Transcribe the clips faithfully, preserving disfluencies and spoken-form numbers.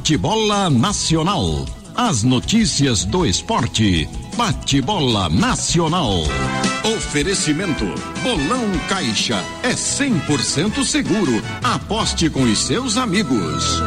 Bate-bola Nacional. As notícias do esporte. Bate-bola Nacional. Oferecimento: Bolão Caixa é cem por cento seguro. Aposte com os seus amigos.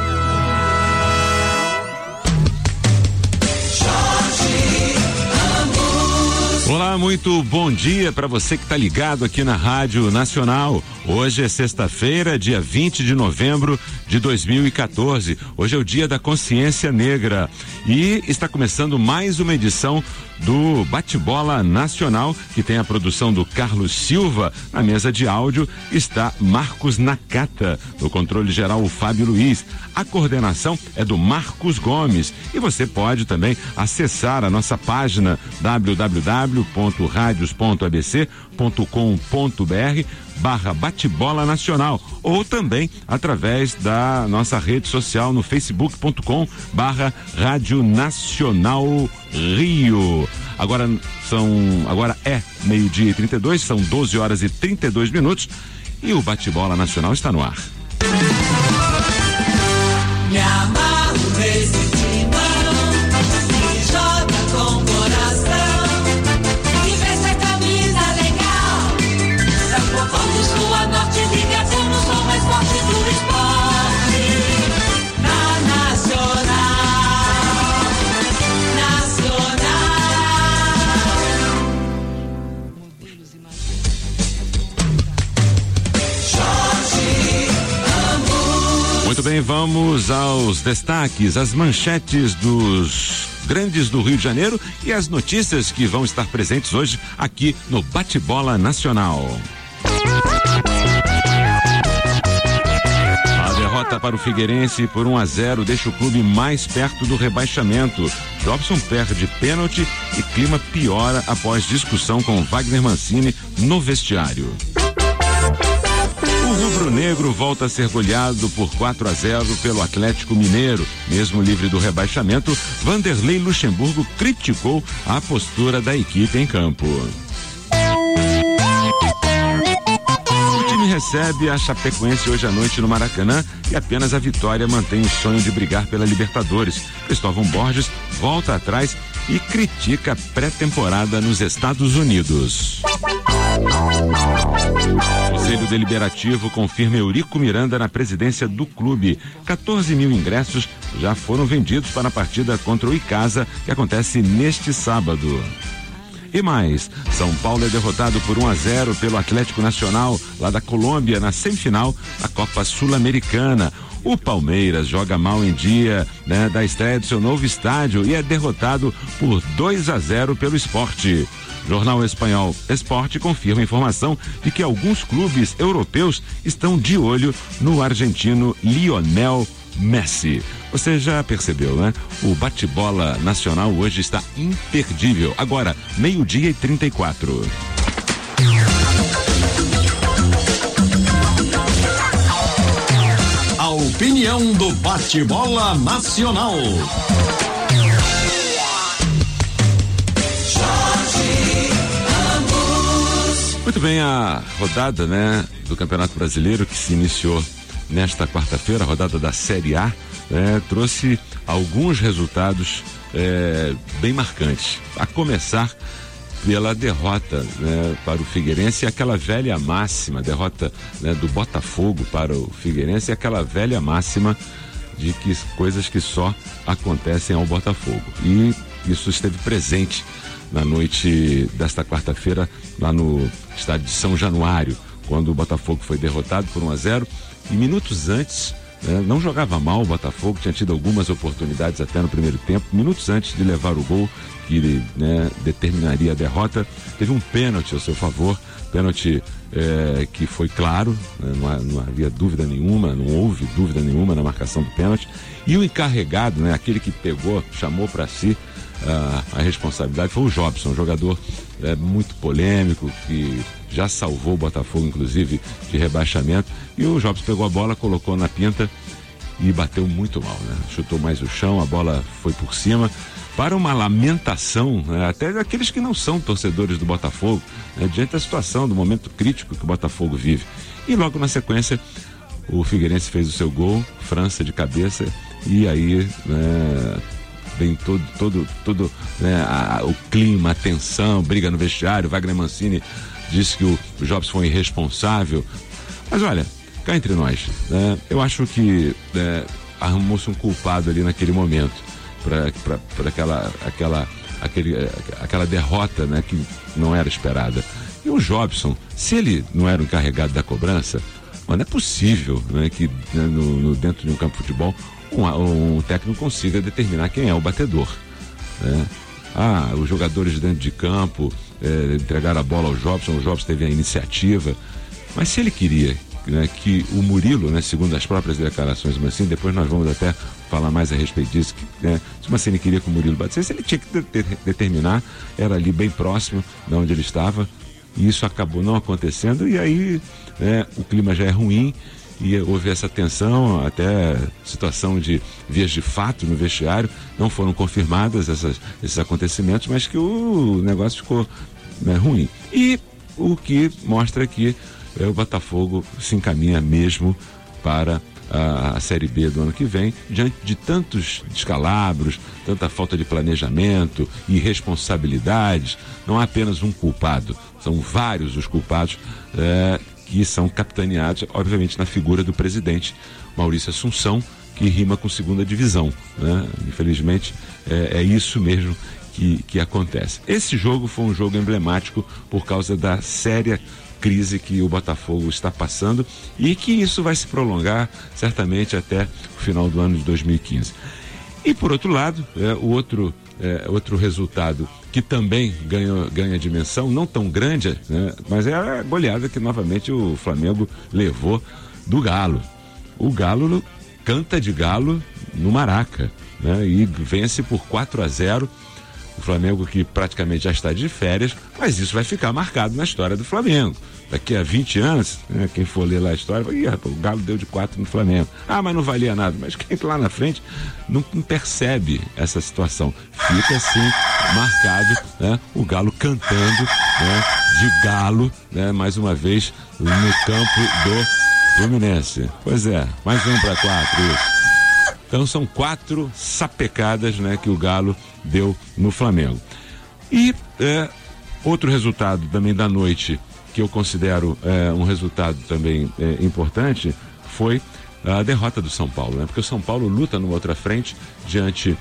Olá, muito bom dia para você que está ligado aqui na Rádio Nacional. Hoje é sexta-feira, dia vinte de novembro de dois mil e quatorze. Hoje é o Dia da Consciência Negra e está começando mais uma edição do Bate-bola Nacional, que tem a produção do Carlos Silva. Na mesa de áudio está Marcos Nakata, no controle geral o Fábio Luiz. A coordenação é do Marcos Gomes e você pode também acessar a nossa página w w w ponto radios ponto a b c ponto com ponto b r barra Bate-bola Nacional, ou também através da nossa rede social no facebook ponto com barra Rádio Nacional Rio. Agora são, agora é meio-dia e trinta e dois, são doze horas e trinta e dois minutos e o Bate-bola Nacional está no ar. Me amarro nesse timão, que joga com coração, que veste a camisa legal, São Paulo do Sul a Norte, ligação no som mais forte do esporte, na Nacional, Nacional. Muito bem, vamos aos destaques, as manchetes dos grandes do Rio de Janeiro e as notícias que vão estar presentes hoje aqui no Bate-bola Nacional. A derrota para o Figueirense por um a zero deixa o clube mais perto do rebaixamento. Jobson perde pênalti e clima piora após discussão com Wagner Mancini no vestiário. O rubro-negro volta a ser goleado por quatro a zero pelo Atlético Mineiro. Mesmo livre do rebaixamento, Vanderlei Luxemburgo criticou a postura da equipe em campo. O time recebe a Chapecoense hoje à noite no Maracanã e apenas a vitória mantém o sonho de brigar pela Libertadores. Cristóvão Borges volta atrás e critica a pré-temporada nos Estados Unidos. O Conselho Deliberativo confirma Eurico Miranda na presidência do clube. quatorze mil ingressos já foram vendidos para a partida contra o Icasa, que acontece neste sábado. E mais, São Paulo é derrotado por um a zero pelo Atlético Nacional, lá da Colômbia, na semifinal da Copa Sul-Americana. O Palmeiras joga mal em dia, né, da estreia do seu novo estádio e é derrotado por dois a zero pelo Sport. Jornal espanhol Sport confirma a informação de que alguns clubes europeus estão de olho no argentino Lionel Messi. Você já percebeu, né? O Bate-bola Nacional hoje está imperdível. Agora, meio-dia e trinta e quatro. A opinião do Bate-bola Nacional. Muito bem, a rodada, né, do Campeonato Brasileiro que se iniciou nesta quarta-feira, a rodada da Série A, né, trouxe alguns resultados é, bem marcantes. A começar pela derrota, né, para o Figueirense, aquela velha máxima, derrota, né, do Botafogo para o Figueirense, aquela velha máxima de que coisas que só acontecem ao Botafogo. E isso esteve presente na noite desta quarta-feira, lá no estádio de São Januário, quando o Botafogo foi derrotado por um a zero e minutos antes, né, não jogava mal o Botafogo, tinha tido algumas oportunidades até no primeiro tempo, minutos antes de levar o gol que, né, determinaria a derrota, teve um pênalti ao seu favor, pênalti é, que foi claro, né, não, não havia dúvida nenhuma, não houve dúvida nenhuma na marcação do pênalti, e o encarregado, né, aquele que pegou, chamou para si a, a responsabilidade, foi o Jobson, um jogador é, muito polêmico, que já salvou o Botafogo, inclusive, de rebaixamento, e o Jobson pegou a bola, colocou na pinta e bateu muito mal, né? Chutou mais o chão, a bola foi por cima, para uma lamentação, né, até daqueles que não são torcedores do Botafogo, né, diante da situação, do momento crítico que o Botafogo vive. E logo na sequência, o Figueirense fez o seu gol, França de cabeça, e aí, né, vem todo, todo, todo né, a, o clima, a tensão, briga no vestiário. Wagner Mancini disse que o, o Jobs foi irresponsável. Mas olha, cá entre nós, né, eu acho que né, arrumou-se um culpado ali naquele momento para aquela, aquela, aquele, aquela derrota, né, que não era esperada. E o Jobson, se ele não era o encarregado da cobrança, não é possível, né, que né, no, no, dentro de um campo de futebol um, um técnico consiga determinar quem é o batedor, né? Ah, os jogadores dentro de campo é, entregaram a bola ao Jobson, o Jobson teve a iniciativa, mas se ele queria né, que o Murilo, né, segundo as próprias declarações do Mancini, depois nós vamos até falar mais a respeito disso, que, né, se o Mancini queria que o Murilo batesse, ele tinha que de, de, determinar, era ali bem próximo de onde ele estava, e isso acabou não acontecendo, e aí né, o clima já é ruim, e houve essa tensão, até situação de vias de fato no vestiário, não foram confirmadas essas, esses acontecimentos, mas que o negócio ficou né, ruim. E o que mostra que é, o Botafogo se encaminha mesmo para a, a Série B do ano que vem, diante de tantos descalabros, tanta falta de planejamento, irresponsabilidades. Não há apenas um culpado, são vários os culpados é, que são capitaneados, obviamente, na figura do presidente Maurício Assunção, que rima com segunda divisão, né? Infelizmente, é, é isso mesmo que, que acontece. Esse jogo foi um jogo emblemático por causa da séria crise que o Botafogo está passando e que isso vai se prolongar certamente até o final do ano de dois mil e quinze. E por outro lado, é, o outro, é, outro resultado que também ganha, ganha dimensão, não tão grande, né, mas é a goleada que novamente o Flamengo levou do Galo. O Galo canta de galo no Maraca, né, e vence por quatro a zero. O Flamengo que praticamente já está de férias, mas isso vai ficar marcado na história do Flamengo. Daqui a vinte anos, né, quem for ler lá a história, vai, rapaz, o Galo deu de quatro no Flamengo. Ah, mas não valia nada. Mas quem lá na frente não, não percebe essa situação. Fica assim, marcado, né, o Galo cantando né, de galo, né, mais uma vez no campo do Fluminense. Pois é, mais um para quatro, isso. Então são quatro sapecadas, né, que o Galo deu no Flamengo. E é, outro resultado também da noite, que eu considero é, um resultado também é, importante, foi a derrota do São Paulo, né? Porque o São Paulo luta numa outra frente diante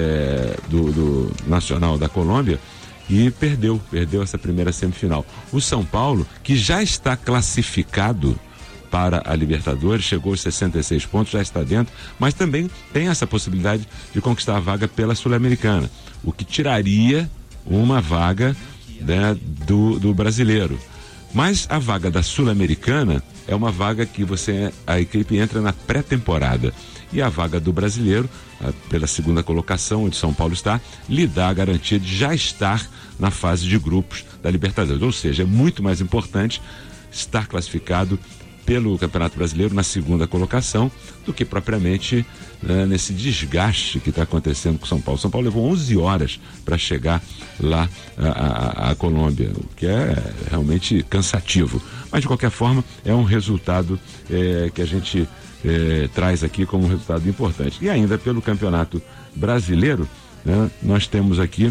é, do, do Nacional da Colômbia e perdeu, perdeu essa primeira semifinal. O São Paulo, que já está classificado para a Libertadores, chegou aos sessenta e seis pontos, já está dentro, mas também tem essa possibilidade de conquistar a vaga pela Sul-Americana, o que tiraria uma vaga né, do, do brasileiro. Mas a vaga da Sul-Americana é uma vaga que você, a equipe entra na pré-temporada. E a vaga do brasileiro, a, pela segunda colocação, onde São Paulo está, lhe dá a garantia de já estar na fase de grupos da Libertadores. Ou seja, é muito mais importante estar classificado pelo Campeonato Brasileiro na segunda colocação do que propriamente né, nesse desgaste que está acontecendo com São Paulo. São Paulo levou onze horas para chegar lá à Colômbia, o que é realmente cansativo. Mas de qualquer forma é um resultado é, que a gente é, traz aqui como um resultado importante. E ainda pelo Campeonato Brasileiro, né, nós temos aqui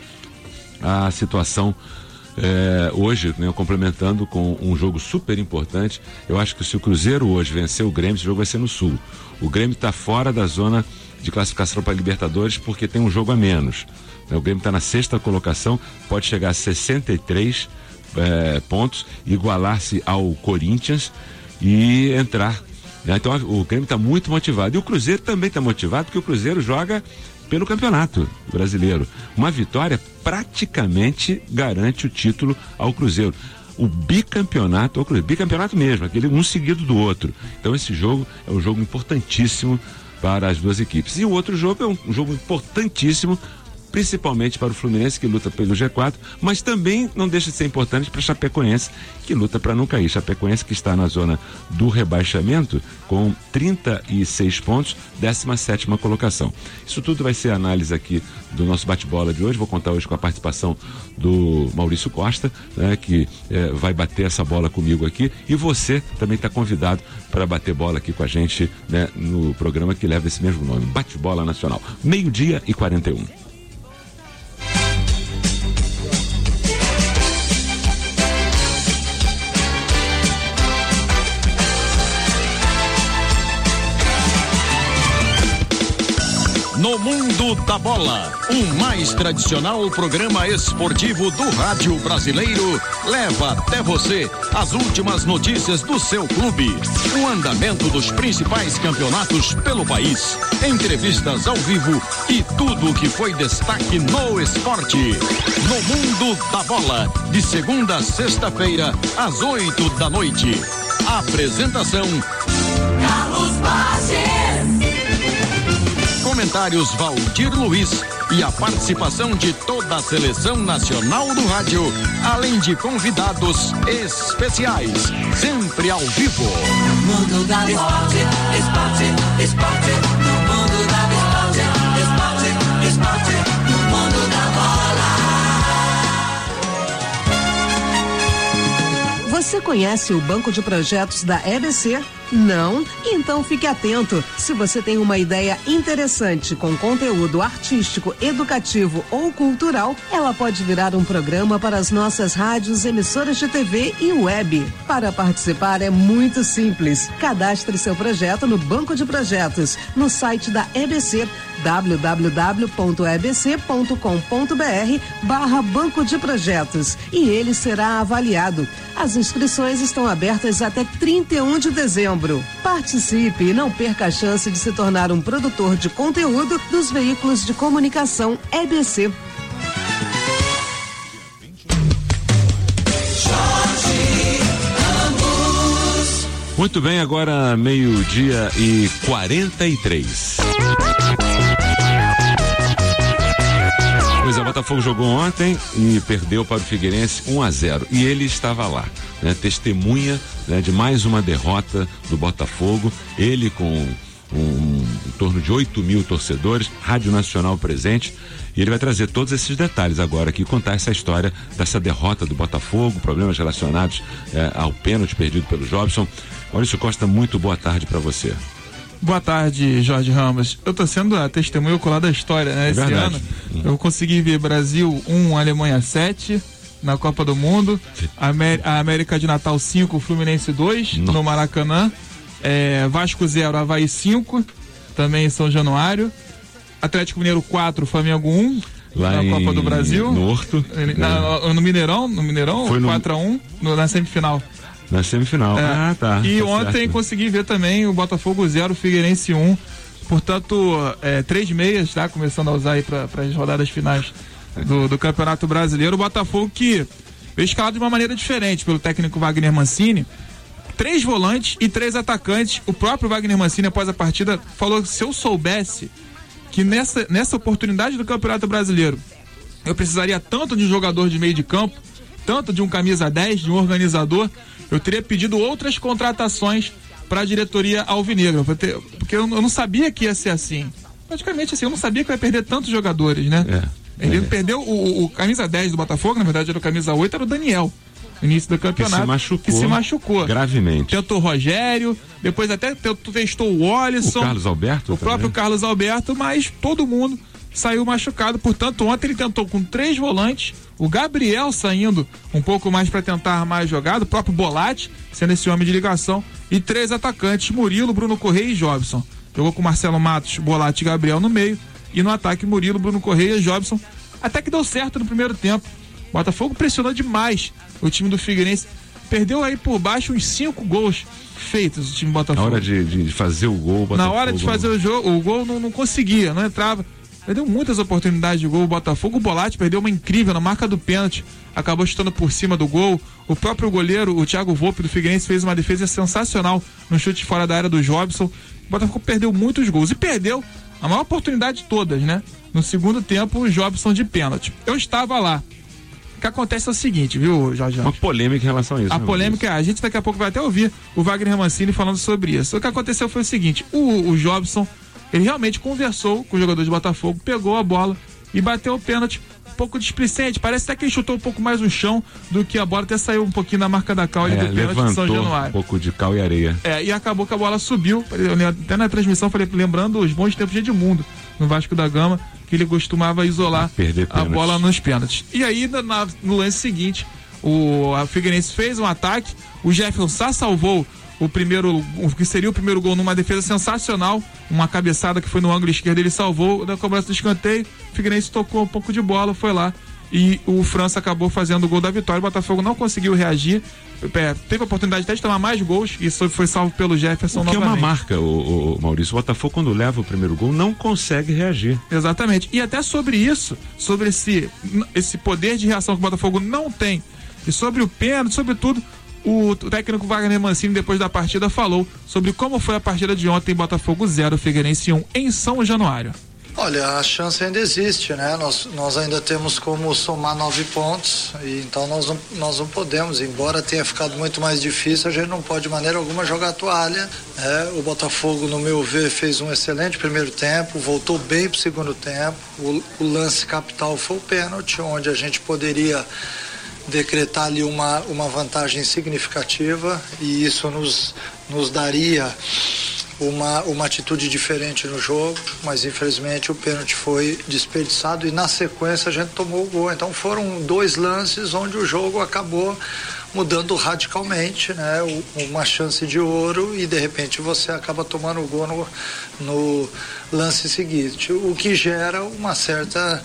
a situação É, hoje, né, complementando com um jogo super importante. Eu acho que se o Cruzeiro hoje vencer o Grêmio, esse jogo vai ser no Sul. O Grêmio está fora da zona de classificação para a Libertadores porque tem um jogo a menos. O Grêmio está na sexta colocação, pode chegar a sessenta e três é, pontos, igualar-se ao Corinthians e entrar. Né? Então o Grêmio está muito motivado. E o Cruzeiro também está motivado porque o Cruzeiro joga pelo Campeonato Brasileiro. Uma vitória praticamente garante o título ao Cruzeiro. O bicampeonato ao Cruzeiro. Bicampeonato mesmo, aquele um seguido do outro. Então esse jogo é um jogo importantíssimo para as duas equipes. E o outro jogo é um, um jogo importantíssimo principalmente para o Fluminense, que luta pelo G quatro, mas também não deixa de ser importante para a Chapecoense, que luta para não cair. Chapecoense que está na zona do rebaixamento com trinta e seis pontos, décima sétima colocação. Isso tudo vai ser análise aqui do nosso bate-bola de hoje. Vou contar hoje com a participação do Maurício Costa, né, que eh, vai bater essa bola comigo aqui, e você também está convidado para bater bola aqui com a gente, né, no programa que leva esse mesmo nome, Bate-Bola Nacional. Meio-dia e quarenta e um. No Mundo da Bola, o mais tradicional programa esportivo do rádio brasileiro leva até você as últimas notícias do seu clube, o andamento dos principais campeonatos pelo país, entrevistas ao vivo e tudo o que foi destaque no esporte. No Mundo da Bola, de segunda a sexta-feira, às oito da noite. Apresentação: Carlos Bages. Comentários Valdir Luiz e a participação de toda a seleção nacional do rádio, além de convidados especiais, sempre ao vivo. Mundo da esporte, esporte, esporte, no mundo da esporte, esporte, esporte, no mundo da bola. Você conhece o banco de projetos da E B C? Não? Então fique atento. Se você tem uma ideia interessante com conteúdo artístico, educativo ou cultural, ela pode virar um programa para as nossas rádios, emissoras de T V e web. Para participar é muito simples. Cadastre seu projeto no Banco de Projetos, no site da E B C, w w w ponto e b c ponto com ponto b r barra Banco de Projetos, e ele será avaliado. As inscrições estão abertas até trinta e um de dezembro. Participe e não perca a chance de se tornar um produtor de conteúdo dos veículos de comunicação E B C. Muito bem, agora meio-dia e quarenta e três. Pois é, o Botafogo jogou ontem e perdeu para o Figueirense um a zero. E ele estava lá, né, testemunha, né, de mais uma derrota do Botafogo. Ele com um, um, em torno de oito mil torcedores, Rádio Nacional presente. E ele vai trazer todos esses detalhes agora aqui, contar essa história dessa derrota do Botafogo, problemas relacionados eh, ao pênalti perdido pelo Jobson. Maurício Costa, muito boa tarde para você. Boa tarde, Jorge Ramos. Eu tô sendo a testemunha ocular da história, né? É Esse verdade. ano hum. eu consegui ver Brasil um, Alemanha sete na Copa do Mundo, Amé- a América de Natal cinco, Fluminense dois, Não. no Maracanã, é, Vasco zero, Avaí cinco, também em São Januário, Atlético Mineiro quatro, Flamengo um, lá na em, Copa do Brasil, no Horto, na, no, no Mineirão, no Mineirão, Foi quatro a um no, na semifinal. Na semifinal. É. Ah, tá. E tá ontem certo. consegui ver também o Botafogo zero, Figueirense um. Portanto, é, três meias, tá? Começando a usar aí para as rodadas finais do, do Campeonato Brasileiro. O Botafogo que veio escalado de uma maneira diferente pelo técnico Wagner Mancini. Três volantes e três atacantes. O próprio Wagner Mancini, após a partida, falou que se eu soubesse que nessa, nessa oportunidade do Campeonato Brasileiro eu precisaria tanto de um jogador de meio de campo, tanto de um camisa dez, de um organizador, eu teria pedido outras contratações para a diretoria alvinegra, porque eu não sabia que ia ser assim. Praticamente assim, eu não sabia que ia perder tantos jogadores, né? É, Ele é. perdeu o, o camisa dez do Botafogo, na verdade era o camisa oito, era o Daniel, no início do campeonato. Que se machucou. Que se machucou. Gravemente. Tentou o Rogério, depois até testou o Alisson. O Carlos Alberto. O também. próprio Carlos Alberto, mas todo mundo saiu machucado. Portanto, ontem ele tentou com três volantes, o Gabriel saindo um pouco mais para tentar armar a jogada, o próprio Bolatti sendo esse homem de ligação, e três atacantes, Murilo, Bruno Correia e Jobson. Jogou com Marcelo Matos, Bolatti e Gabriel no meio, e no ataque Murilo, Bruno Correia e Jobson. Até que deu certo no primeiro tempo. O Botafogo pressionou demais o time do Figueirense. Perdeu aí por baixo uns cinco gols feitos o time do Botafogo. Na hora de, de fazer o gol, o Botafogo... Na hora de fazer o, jogo, o gol não, não conseguia, não entrava. Perdeu muitas oportunidades de gol o Botafogo. O Bolatti perdeu uma incrível na marca do pênalti, acabou chutando por cima do gol. O próprio goleiro, o Thiago Volpe do Figueirense, fez uma defesa sensacional no chute fora da área do Jobson. O Botafogo perdeu muitos gols e perdeu a maior oportunidade de todas, né? no segundo tempo, o Jobson de pênalti. Eu estava lá. O que acontece é o seguinte, viu, Jorge? Uma polêmica em relação a isso. A né, polêmica é, a gente daqui a pouco vai até ouvir o Wagner Mancini falando sobre isso. O que aconteceu foi o seguinte, o, o Jobson, ele realmente conversou com o jogador de Botafogo, pegou a bola e bateu o pênalti. Um pouco displicente, parece até que ele chutou um pouco mais no chão do que a bola, até saiu um pouquinho na marca da cal é, do pênalti de São Januário. Um pouco de cal e areia. É, e acabou que a bola subiu. Até na transmissão falei, lembrando os bons tempos de Edmundo, no Vasco da Gama, que ele costumava isolar a bola nos pênaltis. E aí, na, no lance seguinte, o a Figueirense fez um ataque, o Jefferson Sá salvou o primeiro, o que seria o primeiro gol numa defesa sensacional, uma cabeçada que foi no ângulo esquerdo, ele salvou, da cobrança do escanteio, o Figueirense tocou um pouco de bola, foi lá, e o França acabou fazendo o gol da vitória. O Botafogo não conseguiu reagir, é, teve a oportunidade até de tomar mais gols, e isso foi salvo pelo Jefferson novamente. Que é uma marca, o, o Maurício. O Botafogo, quando leva o primeiro gol, não consegue reagir. Exatamente. E até sobre isso, sobre esse, esse poder de reação que o Botafogo não tem, e sobre o pênalti, sobre tudo, o técnico Wagner Mancini, depois da partida, falou sobre como foi a partida de ontem, Botafogo zero, Figueirense um, em São Januário. Olha, a chance ainda existe, né? Nós, nós ainda temos como somar nove pontos, e então nós não, nós não podemos, embora tenha ficado muito mais difícil, a gente não pode de maneira alguma jogar a toalha, né? O Botafogo, no meu ver, fez um excelente primeiro tempo, voltou bem para o segundo tempo, o, o lance capital foi o pênalti, onde a gente poderia decretar ali uma, uma vantagem significativa, e isso nos, nos daria Uma, uma atitude diferente no jogo, mas infelizmente o pênalti foi desperdiçado e na sequência a gente tomou o gol. Então foram dois lances onde o jogo acabou mudando radicalmente, né? Uma chance de ouro e de repente você acaba tomando o gol no, no lance seguinte, o que gera uma certa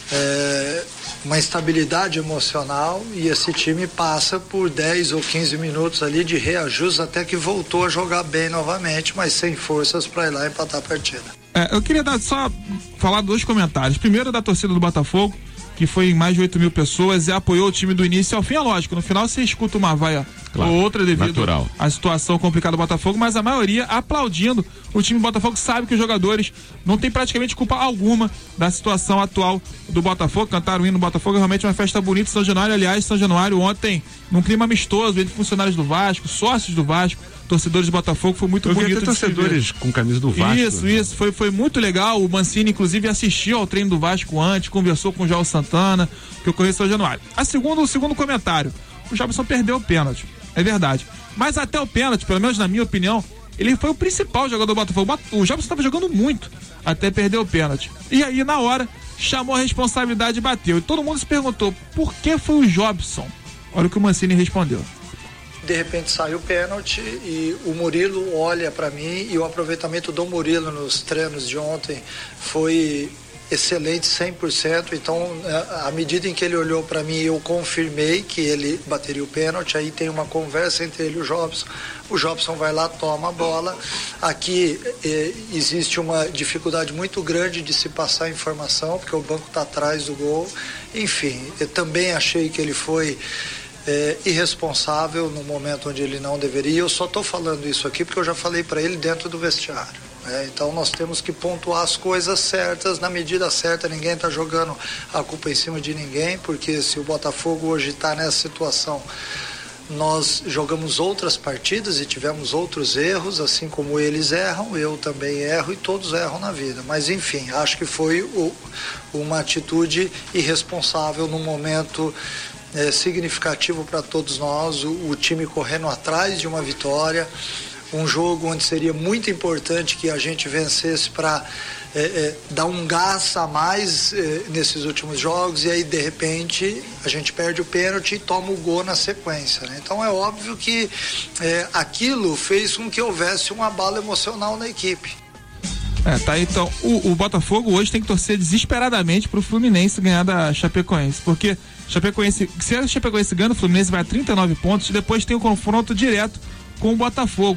é, uma instabilidade emocional, e esse time passa por dez ou quinze minutos ali de reajuste até que voltou a jogar bem novamente, mas sem forças para ir lá empatar a partida. É, eu queria dar, só falar dois comentários. Primeiro, da torcida do Botafogo, que foi em mais de oito mil pessoas e apoiou o time do início ao fim. É lógico, no final você escuta uma vaia claro, ou outra devido natural. à situação complicada do Botafogo, mas a maioria aplaudindo o time do Botafogo. Sabe que os jogadores não tem praticamente culpa alguma da situação atual do Botafogo. Cantaram o hino do Botafogo, é realmente uma festa bonita. São Januário, aliás, São Januário ontem, num clima amistoso, entre funcionários do Vasco, sócios do Vasco, torcedores do Botafogo, foi muito Eu bonito. Vi até torcedores com camisa do Vasco. Isso, né? isso, foi, foi muito legal. O Mancini, inclusive, assistiu ao treino do Vasco antes, conversou com o João Santana, que eu conheço o Januário. A segundo, o segundo comentário, o Jobson perdeu o pênalti, é verdade. Mas até o pênalti, pelo menos na minha opinião, ele foi o principal jogador do Botafogo. O Jobson estava jogando muito até perder o pênalti. E aí, na hora, chamou a responsabilidade e bateu. E todo mundo se perguntou, por que foi o Jobson? Olha o que o Mancini respondeu. De repente saiu o pênalti e o Murilo olha para mim, e o aproveitamento do Murilo nos treinos de ontem foi excelente, cem por cento. Então, à medida em que ele olhou para mim, eu confirmei que ele bateria o pênalti. Aí tem uma conversa entre ele e o Jobson. O Jobson vai lá, toma a bola. Aqui eh, existe uma dificuldade muito grande de se passar informação, porque o banco está atrás do gol. Enfim, eu também achei que ele foi É, irresponsável no momento onde ele não deveria. Eu só estou falando isso aqui porque eu já falei para ele dentro do vestiário, né? Então nós temos que pontuar as coisas certas na medida certa. Ninguém está jogando a culpa em cima de ninguém, porque se o Botafogo hoje está nessa situação, nós jogamos outras partidas e tivemos outros erros, assim como eles erram, eu também erro e todos erram na vida. Mas enfim, acho que foi o, uma atitude irresponsável no momento É, significativo para todos nós, o, o time correndo atrás de uma vitória, um jogo onde seria muito importante que a gente vencesse para é, é, dar um gás a mais é, nesses últimos jogos, e aí de repente a gente perde o pênalti e toma o gol na sequência, né? Então é óbvio que é, aquilo fez com que houvesse um abalo emocional na equipe. É, tá aí, então, o, o Botafogo hoje tem que torcer desesperadamente pro Fluminense ganhar da Chapecoense, porque Chapecoense, se a Chapecoense ganha, o Fluminense vai a trinta e nove pontos e depois tem o confronto direto com o Botafogo.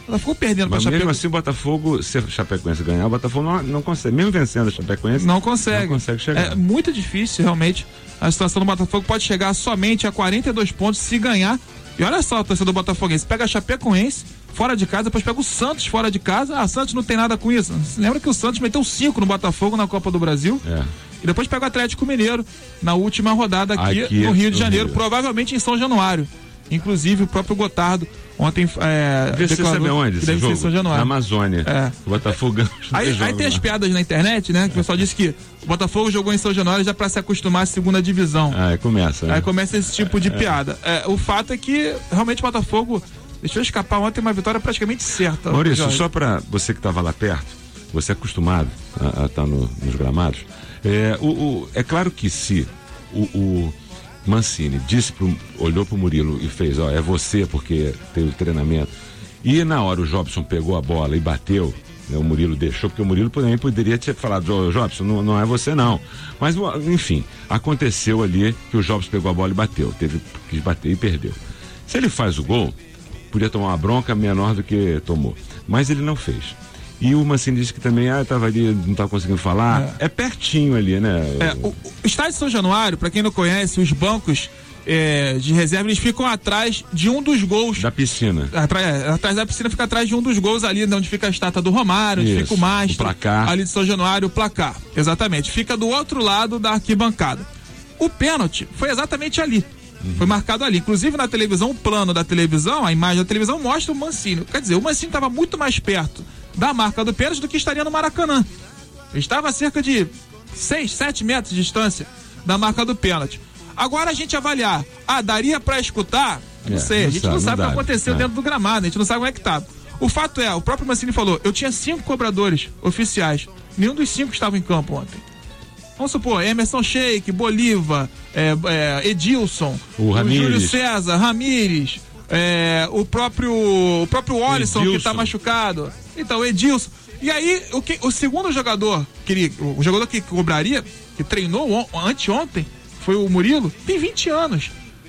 Ela ficou perdendo Mas pra mesmo Chapecoense. assim o Botafogo, se a Chapecoense ganhar, o Botafogo não, não consegue, mesmo vencendo a Chapecoense, Não consegue. não consegue chegar. É muito difícil, realmente. A situação do Botafogo pode chegar somente a quarenta e dois pontos se ganhar. E olha só a torcida do Botafoguense. Pega a Chapecoense fora de casa, depois pega o Santos fora de casa. Ah, Santos não tem nada com isso. Você lembra que o Santos meteu cinco no Botafogo na Copa do Brasil? É. E depois pega o Atlético Mineiro na última rodada aqui, Aqui no Rio de no Janeiro, Rio. provavelmente em São Januário. Inclusive o próprio Gotardo ontem é, Vê se você sabe declarou onde que esse deve ser em jogo? São Januário. Na Amazônia. É. O Botafogo ganha os Aí, dois aí jogos tem as lá. piadas na internet, né? Que o pessoal disse que o Botafogo jogou em São Januário já pra se acostumar à segunda divisão. Ah, aí começa, né? Aí começa esse tipo de piada. É, o fato é que realmente o Botafogo deixou escapar ontem uma vitória praticamente certa. Maurício, Jorge. só para você que estava lá perto, você é acostumado a estar no, nos gramados, é, o, o- é claro que se o, o Mancini disse pro, olhou pro Murilo e fez, ó, é você porque teve o treinamento, e na hora o Jobson pegou a bola e bateu, né, o Murilo deixou, porque o Murilo também poderia ter falado, ô Jobson, não, não é você não, mas enfim, aconteceu ali que o Jobson pegou a bola e bateu, teve que bater e perdeu. Se ele faz o gol, podia tomar uma bronca menor do que tomou, mas ele não fez. E o Mancini disse que também, ah, tava ali, não tava conseguindo falar. É, é pertinho ali, né? É, o, o estádio de São Januário, pra quem não conhece, os bancos é, de reserva, eles ficam atrás de um dos gols. Da piscina. Atrás, é, atrás da piscina fica atrás de um dos gols ali, onde fica a estátua do Romário, onde Isso, fica o mastro. o placar. Ali de São Januário, o placar. Exatamente. Fica do outro lado da arquibancada. O pênalti foi exatamente ali. Uhum. Foi marcado ali. Inclusive na televisão, o plano da televisão, a imagem da televisão mostra o Mancini. Quer dizer, o Mancini estava muito mais perto da marca do pênalti do que estaria no Maracanã. Ele estava a cerca de seis, sete metros de distância da marca do pênalti. Agora a gente avaliar, ah, daria pra escutar? Não É, sei, não a gente sabe, não sabe não o que dá. aconteceu É. dentro do gramado, a gente não sabe como é que tá. O fato é, o próprio Mancini falou, eu tinha cinco cobradores oficiais, nenhum dos cinco estava em campo ontem. Vamos supor, Emerson Sheik, Bolívar, é, é, Edilson, O Ramires. Júlio César, Ramires, é, o próprio o próprio Olisson, que Edilson. tá machucado. Então, Edilson. E aí, o, que, o segundo jogador, que ele, o jogador que cobraria, que treinou on, anteontem, foi o Murilo, tem vinte anos.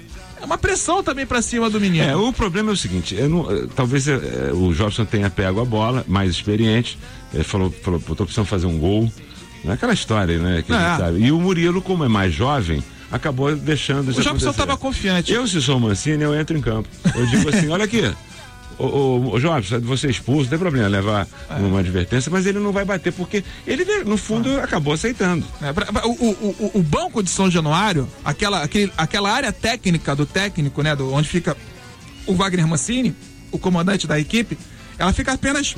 É uma pressão também pra cima do menino. É, o problema é o seguinte, eu não, eh, talvez eh, o Jobson tenha pego a bola, mais experiente, ele falou, falou, pô, tô precisando fazer um gol. Não é aquela história, né, que a É. gente sabe. E o Murilo, como é mais jovem, acabou deixando isso O Jobson acontecer. tava confiante. Eu, se sou o Mancini, eu entro em campo. Eu digo assim, olha aqui, ô, ô, ô Jobson, você é expulso, não tem problema levar É. uma advertência, mas ele não vai bater, porque ele, no fundo, acabou aceitando. É, pra- pra- o, o, o- o banco de São Januário, aquela, aquele, aquela área técnica do técnico, né, do, onde fica o Wagner Mancini, o comandante da equipe, ela fica apenas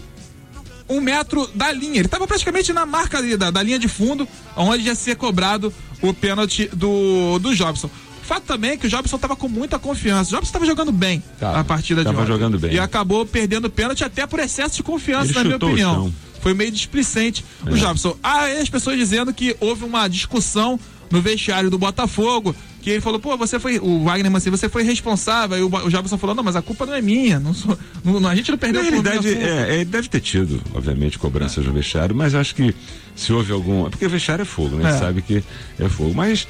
um metro da linha. Ele estava praticamente na marca ali, da, da linha de fundo, onde ia ser cobrado o pênalti do, do Jobson. O fato também é que o Jobson estava com muita confiança. O Jobson estava jogando bem Tava, a partida de tava ontem. jogando bem. E acabou perdendo o pênalti até por excesso de confiança, Ele na minha chutou o opinião. chão. Foi meio displicente o É. Jobson. Ah, aí as pessoas dizendo que houve uma discussão no vestiário do Botafogo, que ele falou, pô, você foi, o Wagner Mancini, você foi responsável. Aí o, o Jobson falou, não, mas a culpa não é minha, não sou, não, a gente não perdeu Na por realidade, minha culpa. é, é, deve ter tido, obviamente, cobranças no vestiário, mas acho que se houve algum. Porque o vestiário é fogo, né? É. Você sabe que é fogo. Mas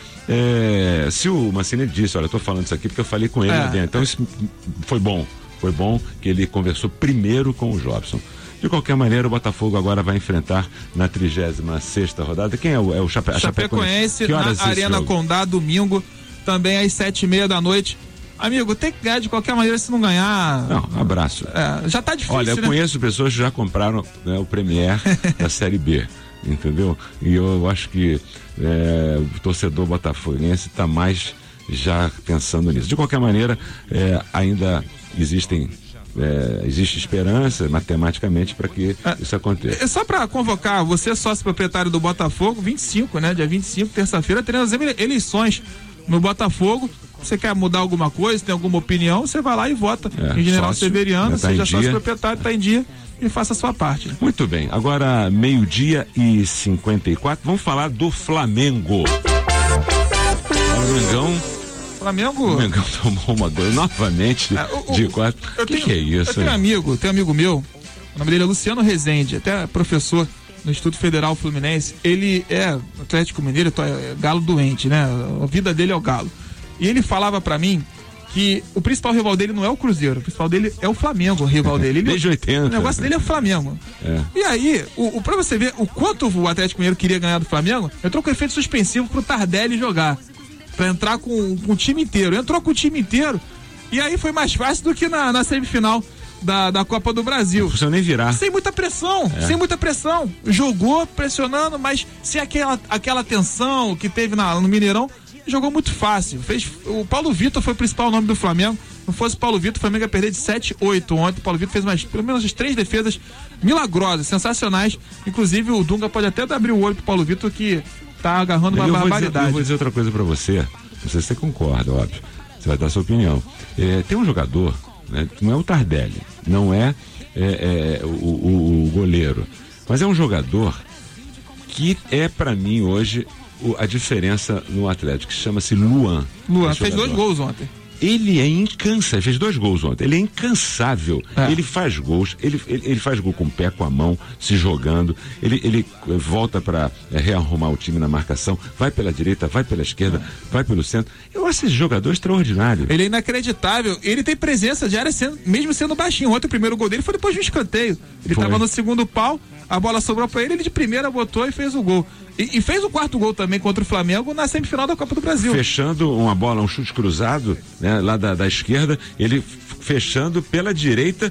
é, se o Mancini disse, olha, eu tô falando isso aqui porque eu falei com ele É. lá dentro. Então isso foi bom. Foi bom que ele conversou primeiro com o Jobson. De qualquer maneira, o Botafogo agora vai enfrentar na trigésima sexta rodada. Quem é o, é o Chape, a Chapecoense Que horas na esse Arena jogo? Condá, domingo, também às sete e meia da noite. Amigo, tem que ganhar de qualquer maneira, se não ganhar. Não, abraço. É, já tá difícil, Olha, eu né? conheço pessoas que já compraram, né, o Premier da Série B, entendeu? E eu acho que é, o torcedor botafoguense está mais já pensando nisso. De qualquer maneira, é, ainda existem, é, existe esperança matematicamente para que É. isso aconteça. É só pra convocar, você sócio proprietário do Botafogo, vinte e cinco, né? Dia vinte e cinco, terça-feira, teremos eleições no Botafogo. Você quer mudar alguma coisa, tem alguma opinião, você vai lá e vota É, em General sócio, Severiano, já tá seja em sócio dia. proprietário, tá em dia e faça a sua parte. Muito bem, agora meio-dia e cinquenta e quatro, vamos falar do Flamengo. O Mengão, Flamengo. o Mengão tomou uma gol novamente É, o- o- de quatro. Eu O que, tenho, que é isso? Eu tenho um hein? amigo, tenho um amigo meu, o nome dele é Luciano Rezende, até professor no Instituto Federal Fluminense. Ele é Atlético Mineiro, é galo doente, né? A vida dele é o galo. E ele falava pra mim que o principal rival dele não é o Cruzeiro, o principal dele é o Flamengo, o rival dele. Ele, Desde oitenta. O negócio dele é o Flamengo. É. E aí, o, o, pra você ver o quanto o Atlético Mineiro queria ganhar do Flamengo, entrou com efeito suspensivo pro Tardelli jogar. Pra entrar com, com o time inteiro. Entrou com o time inteiro. E aí foi mais fácil do que na, na semifinal da, da Copa do Brasil. Não precisa nem virar. Sem muita pressão, é. sem muita pressão. Jogou pressionando, mas sem aquela, aquela tensão que teve na, no Mineirão, jogou muito fácil. Fez, o Paulo Vitor foi o principal nome do Flamengo. Não fosse o Paulo Vitor, o Flamengo ia perder de sete a oito ontem. O Paulo Vitor fez mais, pelo menos as três defesas milagrosas, sensacionais. Inclusive o Dunga pode até abrir o olho pro Paulo Vitor, que tá agarrando uma eu barbaridade. Vou dizer, eu vou dizer outra coisa pra você. Não sei se você concorda, óbvio. Você vai dar a sua opinião. É, tem um jogador, né, que não é o Tardelli, não é, é, é o, o, o goleiro, mas é um jogador que é pra mim hoje o, a diferença no Atlético, que chama-se Luan. Luan fez dois gols ontem. Ele é incansável, fez dois gols ontem, ele é incansável, é. ele faz gols, ele, ele, ele faz gol com o pé, com a mão, se jogando, ele, ele volta para é, rearrumar o time na marcação, vai pela direita, vai pela esquerda, é. vai pelo centro. Eu acho esse jogador extraordinário. Ele é inacreditável, ele tem presença de área sendo, mesmo sendo baixinho. Ontem o primeiro gol dele foi depois de um escanteio, ele estava no segundo pau, a bola sobrou para ele, ele de primeira botou e fez o gol. E, e fez o quarto gol também contra o Flamengo na semifinal da Copa do Brasil. Fechando uma bola, um chute cruzado, né, lá da, da esquerda, ele fechando pela direita,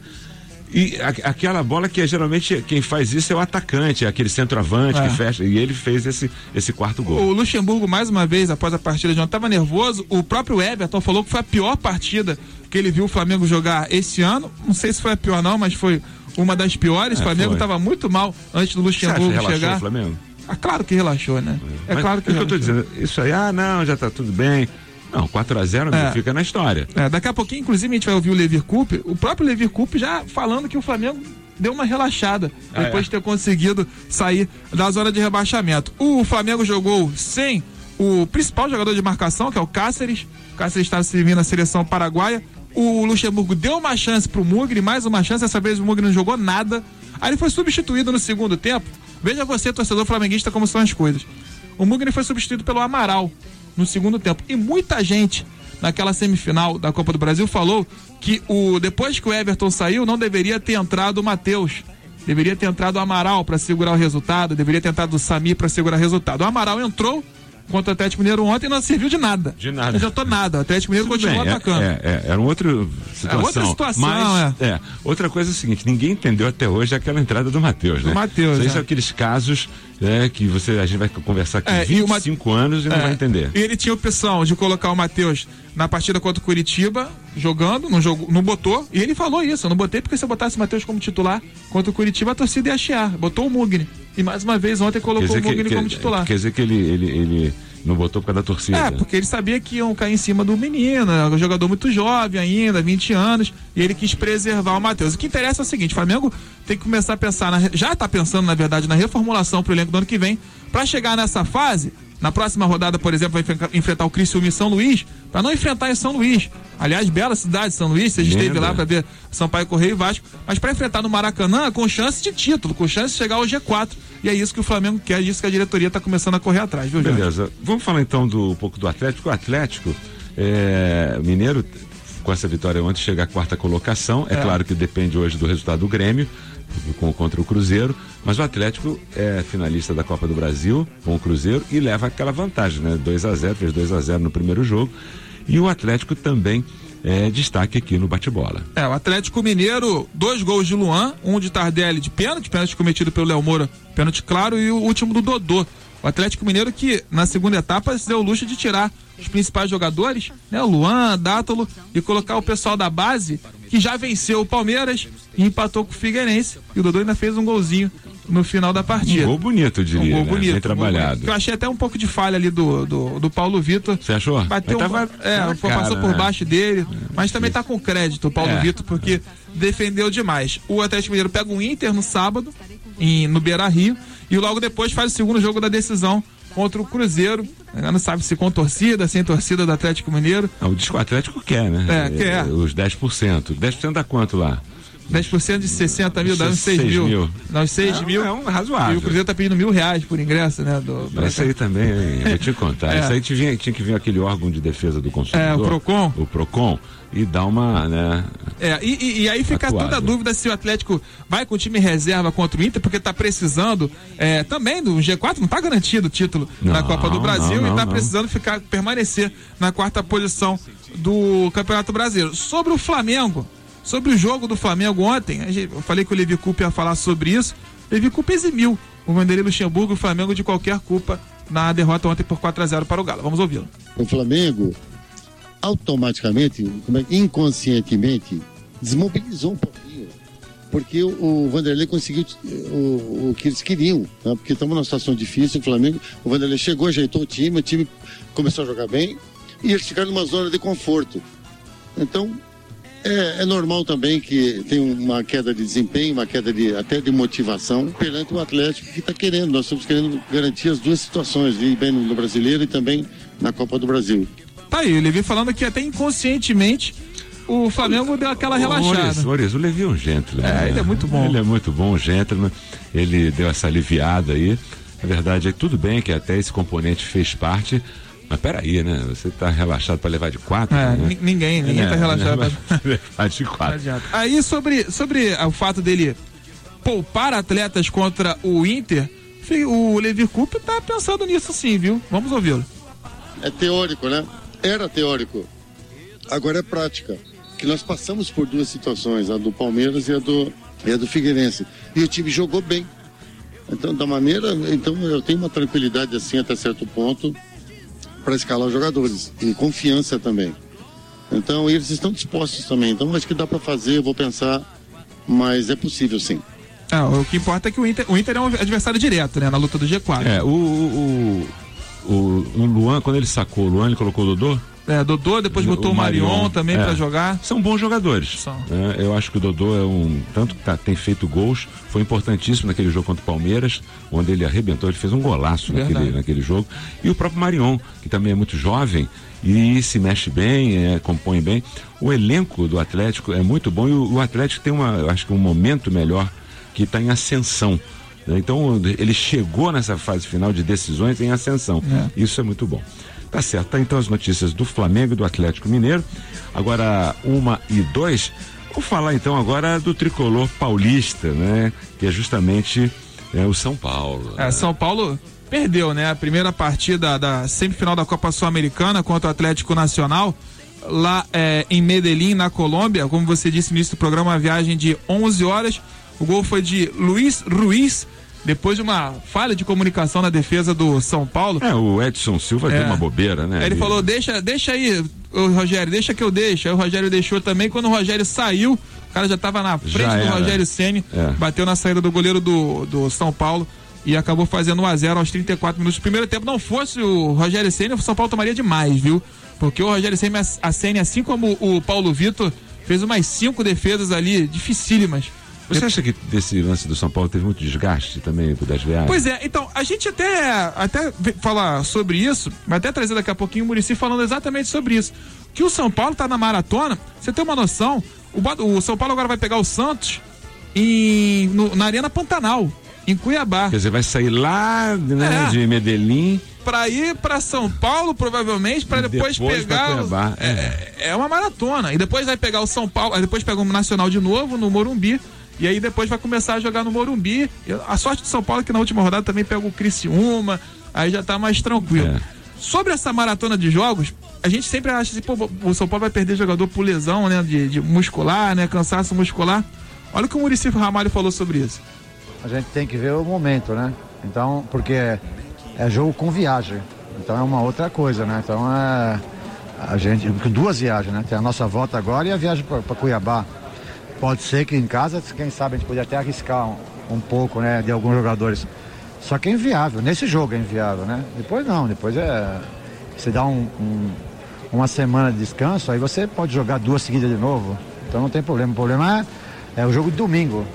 e a, aquela bola que é, geralmente quem faz isso é o atacante, é aquele centroavante é. que fecha, e ele fez esse, esse quarto gol. O Luxemburgo, mais uma vez, após a partida de ontem, estava nervoso. O próprio Everton falou que foi a pior partida que ele viu o Flamengo jogar esse ano. Não sei se foi a pior não, mas foi uma das piores. É, o Flamengo estava muito mal antes do Luxemburgo Você acha que chegar. O Flamengo? Ah, claro que relaxou, né? É, Mas, claro que é relaxou. que eu tô dizendo, isso aí, ah, não, já tá tudo bem. Não, quatro a zero é. fica na história. É, daqui a pouquinho, inclusive, a gente vai ouvir o Levir Coupe, o próprio Levir Coupe já falando que o Flamengo deu uma relaxada ah, depois é. de ter conseguido sair da zona de rebaixamento. O Flamengo jogou sem o principal jogador de marcação, que é o Cáceres. O Cáceres está servindo a seleção paraguaia. O Luxemburgo deu uma chance pro Mugni, mais uma chance, dessa vez o Mugni não jogou nada. Aí ele foi substituído no segundo tempo. Veja você, torcedor flamenguista, como são as coisas. O Mugni foi substituído pelo Amaral no segundo tempo. E muita gente, naquela semifinal da Copa do Brasil, falou que o, depois que o Everton saiu, não deveria ter entrado o Matheus. Deveria ter entrado o Amaral para segurar o resultado, deveria ter entrado o Sami para segurar o resultado. O Amaral entrou contra o Atlético Mineiro ontem e não serviu de nada. De nada. Não adiantou nada. O Atlético Mineiro Tudo continuou bem, atacando. É, é, era uma outra situação. É outra situação, mas, é. é. Outra coisa é o seguinte, ninguém entendeu até hoje aquela entrada do Matheus, né? Do Matheus, Isso é. são aqueles casos é, que você, a gente vai conversar aqui é, vinte e cinco Ma... anos e não é. vai entender. E ele tinha a opção de colocar o Matheus na partida contra o Curitiba, jogando, não, jogou, não botou, e ele falou isso, eu não botei porque se eu botasse o Matheus como titular contra o Curitiba, a torcida ia chiar, botou o Mugni. E mais uma vez ontem colocou o Mugni que, como que, titular. Quer dizer que ele, ele, ele não botou por causa da torcida? É, porque ele sabia que iam cair em cima do menino, um jogador muito jovem ainda, vinte anos, e ele quis preservar o Matheus. O que interessa é o seguinte, o Flamengo tem que começar a pensar, na, já está pensando na verdade na reformulação pro elenco do ano que vem, para chegar nessa fase, na próxima rodada, por exemplo, vai enfrentar o Criciúma em São Luís, para não enfrentar em São Luís. Aliás, bela cidade, São Luís, você esteve lá para ver Sampaio Correia e Vasco, mas para enfrentar no Maracanã com chance de título, com chance de chegar ao G quatro. E é isso que o Flamengo quer, é isso que a diretoria está começando a correr atrás, viu, Jorge? Beleza. Vamos falar então do, um pouco do Atlético. O Atlético é, Mineiro, com essa vitória ontem, chega à quarta colocação. É, é claro que depende hoje do resultado do Grêmio com, contra o Cruzeiro, mas o Atlético é finalista da Copa do Brasil com o Cruzeiro e leva aquela vantagem, né? dois a zero, fez dois a zero no primeiro jogo. E o Atlético também é destaque aqui no bate-bola. É, o Atlético Mineiro, dois gols de Luan, um de Tardelli de pênalti, pênalti cometido pelo Léo Moura, pênalti claro, e o último do Dodô. O Atlético Mineiro que na segunda etapa se deu o luxo de tirar os principais jogadores, né, o Luan, Dátolo, e colocar o pessoal da base que já venceu o Palmeiras e empatou com o Figueirense. E o Dodô ainda fez um golzinho no final da partida. Um gol bonito, eu diria, um gol né? bonito, Bem trabalhado. Um eu achei até um pouco de falha ali do, do, do Paulo Vitor. Você achou? Bateu mas tava, um, é, tava foi, cara, passou né? por baixo dele, mas também tá com crédito o Paulo é. Vitor, porque defendeu demais. O Atlético Mineiro pega o Inter no sábado, em, no Beira-Rio, e logo depois faz o segundo jogo da decisão contra o Cruzeiro. Não sabe se com torcida, sem torcida do Atlético Mineiro. Não, o disco Atlético quer, né? É, quer. Os dez por cento. dez por cento dá quanto lá? dez por cento de sessenta mil, dá uns seis mil. Dá uns seis mil. É um razoável. E o Cruzeiro tá pedindo mil reais por ingresso, né? Do, Mas isso aí também, hein? Eu vou te contar. É. Isso aí tinha, tinha que vir aquele órgão de defesa do consumidor. É, o Procon. O Procon. E dar uma, né? É, e, e, e aí fica atuada. toda a dúvida se o Atlético vai com o time reserva contra o Inter, porque tá precisando é, também do G quatro, não tá garantido o título Não, na Copa do Brasil não, e tá não. precisando ficar, permanecer na quarta posição do Campeonato Brasileiro. Sobre o Flamengo, sobre o jogo do Flamengo ontem, a gente- eu falei que o Levi Coupe ia falar sobre isso. Levi Coupe eximiu o Vanderlei Luxemburgo e o Flamengo de qualquer culpa na derrota ontem por quatro a zero para o Galo. Vamos ouvi-lo. O Flamengo automaticamente, como é que- inconscientemente, desmobilizou um pouquinho, porque o, o Vanderlei conseguiu o, o que eles queriam, né? Porque estamos numa situação difícil. O Flamengo, o Vanderlei chegou, ajeitou o time, o time começou a jogar bem e eles ficaram numa zona de conforto. Então é, é normal também que tem uma queda de desempenho, uma queda de, até de motivação perante o Atlético, que está querendo. Nós estamos querendo garantir as duas situações, de ir bem no Brasileiro e também na Copa do Brasil. Tá aí, o Levi falando que até inconscientemente o Flamengo deu aquela relaxada. Maurício, Maurício, o Levi é um gentleman. É, né? ele é muito bom. Ele é muito bom, um gentleman. Ele deu essa aliviada aí. Na verdade, é tudo bem que até esse componente fez parte. Mas peraí, né? Você tá relaxado para levar de quatro? É, né? ni- ninguém, ninguém É, tá relaxado. né? Levar de Não quatro. adianta. Aí sobre, sobre o fato dele poupar atletas contra o Inter, fi- o Levi Coupe tá pensando nisso sim, viu? Vamos ouvi-lo. É teórico, né? Era teórico. Agora é prática. Que nós passamos por duas situações, a do Palmeiras e a do, e a do Figueirense. E o time jogou bem. Então, da maneira. Então, eu tenho uma tranquilidade assim até certo ponto para escalar os jogadores. E confiança também. Então, eles estão dispostos também. Então, acho que dá para fazer, eu vou pensar. Mas é possível, sim. Ah, o que importa é que o Inter, o Inter é um adversário direto, né? Na luta do G quatro. É, o, o, o, o Luan, quando ele sacou o Luan, ele colocou o Dodô. É, Dodô, depois botou o Marion, Marion, também é. pra jogar. São bons jogadores. São. É, eu acho que o Dodô é um. Tanto que tá, tem feito gols, foi importantíssimo naquele jogo contra o Palmeiras, onde ele arrebentou, ele fez um golaço naquele, naquele jogo. E o próprio Marion, que também é muito jovem e se mexe bem, é, compõe bem. O elenco do Atlético é muito bom e o, o Atlético tem uma, eu acho que um momento melhor, que está em ascensão. Né? Então ele chegou nessa fase final de decisões em ascensão. É. Isso é muito bom. Tá certo, tá então as notícias do Flamengo e do Atlético Mineiro. Agora, uma e dois. Vou falar então agora do tricolor paulista, né? Que é justamente é, o São Paulo. É, São Paulo perdeu, né? A primeira partida da semifinal da Copa Sul-Americana contra o Atlético Nacional, lá é, em Medellín, na Colômbia. Como você disse no início do programa, uma viagem de onze horas. O gol foi de Luiz Ruiz, depois de uma falha de comunicação na defesa do São Paulo. É, o Edson Silva É. deu uma bobeira, né? Ele falou, deixa, deixa aí, ô Rogério, deixa que eu deixo. Aí o Rogério deixou também. Quando o Rogério saiu, o cara já estava na frente Já do era. Rogério Ceni, É. bateu na saída do goleiro do, do São Paulo e acabou fazendo um a zero aos trinta e quatro minutos do primeiro tempo. Não fosse o Rogério Ceni, o São Paulo tomaria demais, viu? Porque o Rogério Ceni, a Ceni, assim como o Paulo Vitor, fez umas cinco defesas ali, dificílimas. Você acha que desse lance do São Paulo teve muito desgaste também das viagens? Pois é, então, a gente até, até falar sobre isso, vai até trazer daqui a pouquinho o Muricy falando exatamente sobre isso. Que o São Paulo tá na maratona, você tem uma noção, o, Ba- o São Paulo agora vai pegar o Santos em, no- na Arena Pantanal, em Cuiabá. Quer dizer, vai sair lá, né, É. de Medellín. Pra ir pra São Paulo, provavelmente, pra E depois, depois pra pegar. o- Cuiabá, é, é uma maratona. E depois vai pegar o São Paulo, aí depois pega o Nacional de novo, no Morumbi. E aí depois vai começar a jogar no Morumbi. E a sorte do São Paulo é que na última rodada também pega o Criciúma, aí já tá mais tranquilo. É. Sobre essa maratona de jogos, a gente sempre acha assim, pô, o São Paulo vai perder jogador por lesão, né? De, de muscular, né? Cansaço muscular. Olha o que o Muricy Ramalho falou sobre isso. A gente tem que ver o momento, né? Então, porque é, é jogo com viagem. Então é uma outra coisa, né? Então é. A gente. Duas viagens, né? Tem a nossa volta agora e a viagem para Cuiabá. Pode ser que em casa, quem sabe, a gente podia até arriscar um, um pouco, né? De alguns jogadores. Só que é inviável. Nesse jogo é inviável, né? Depois não, depois é. Você dá um, um, uma semana de descanso, aí você pode jogar duas seguidas de novo. Então não tem problema. O problema é, é o jogo de domingo.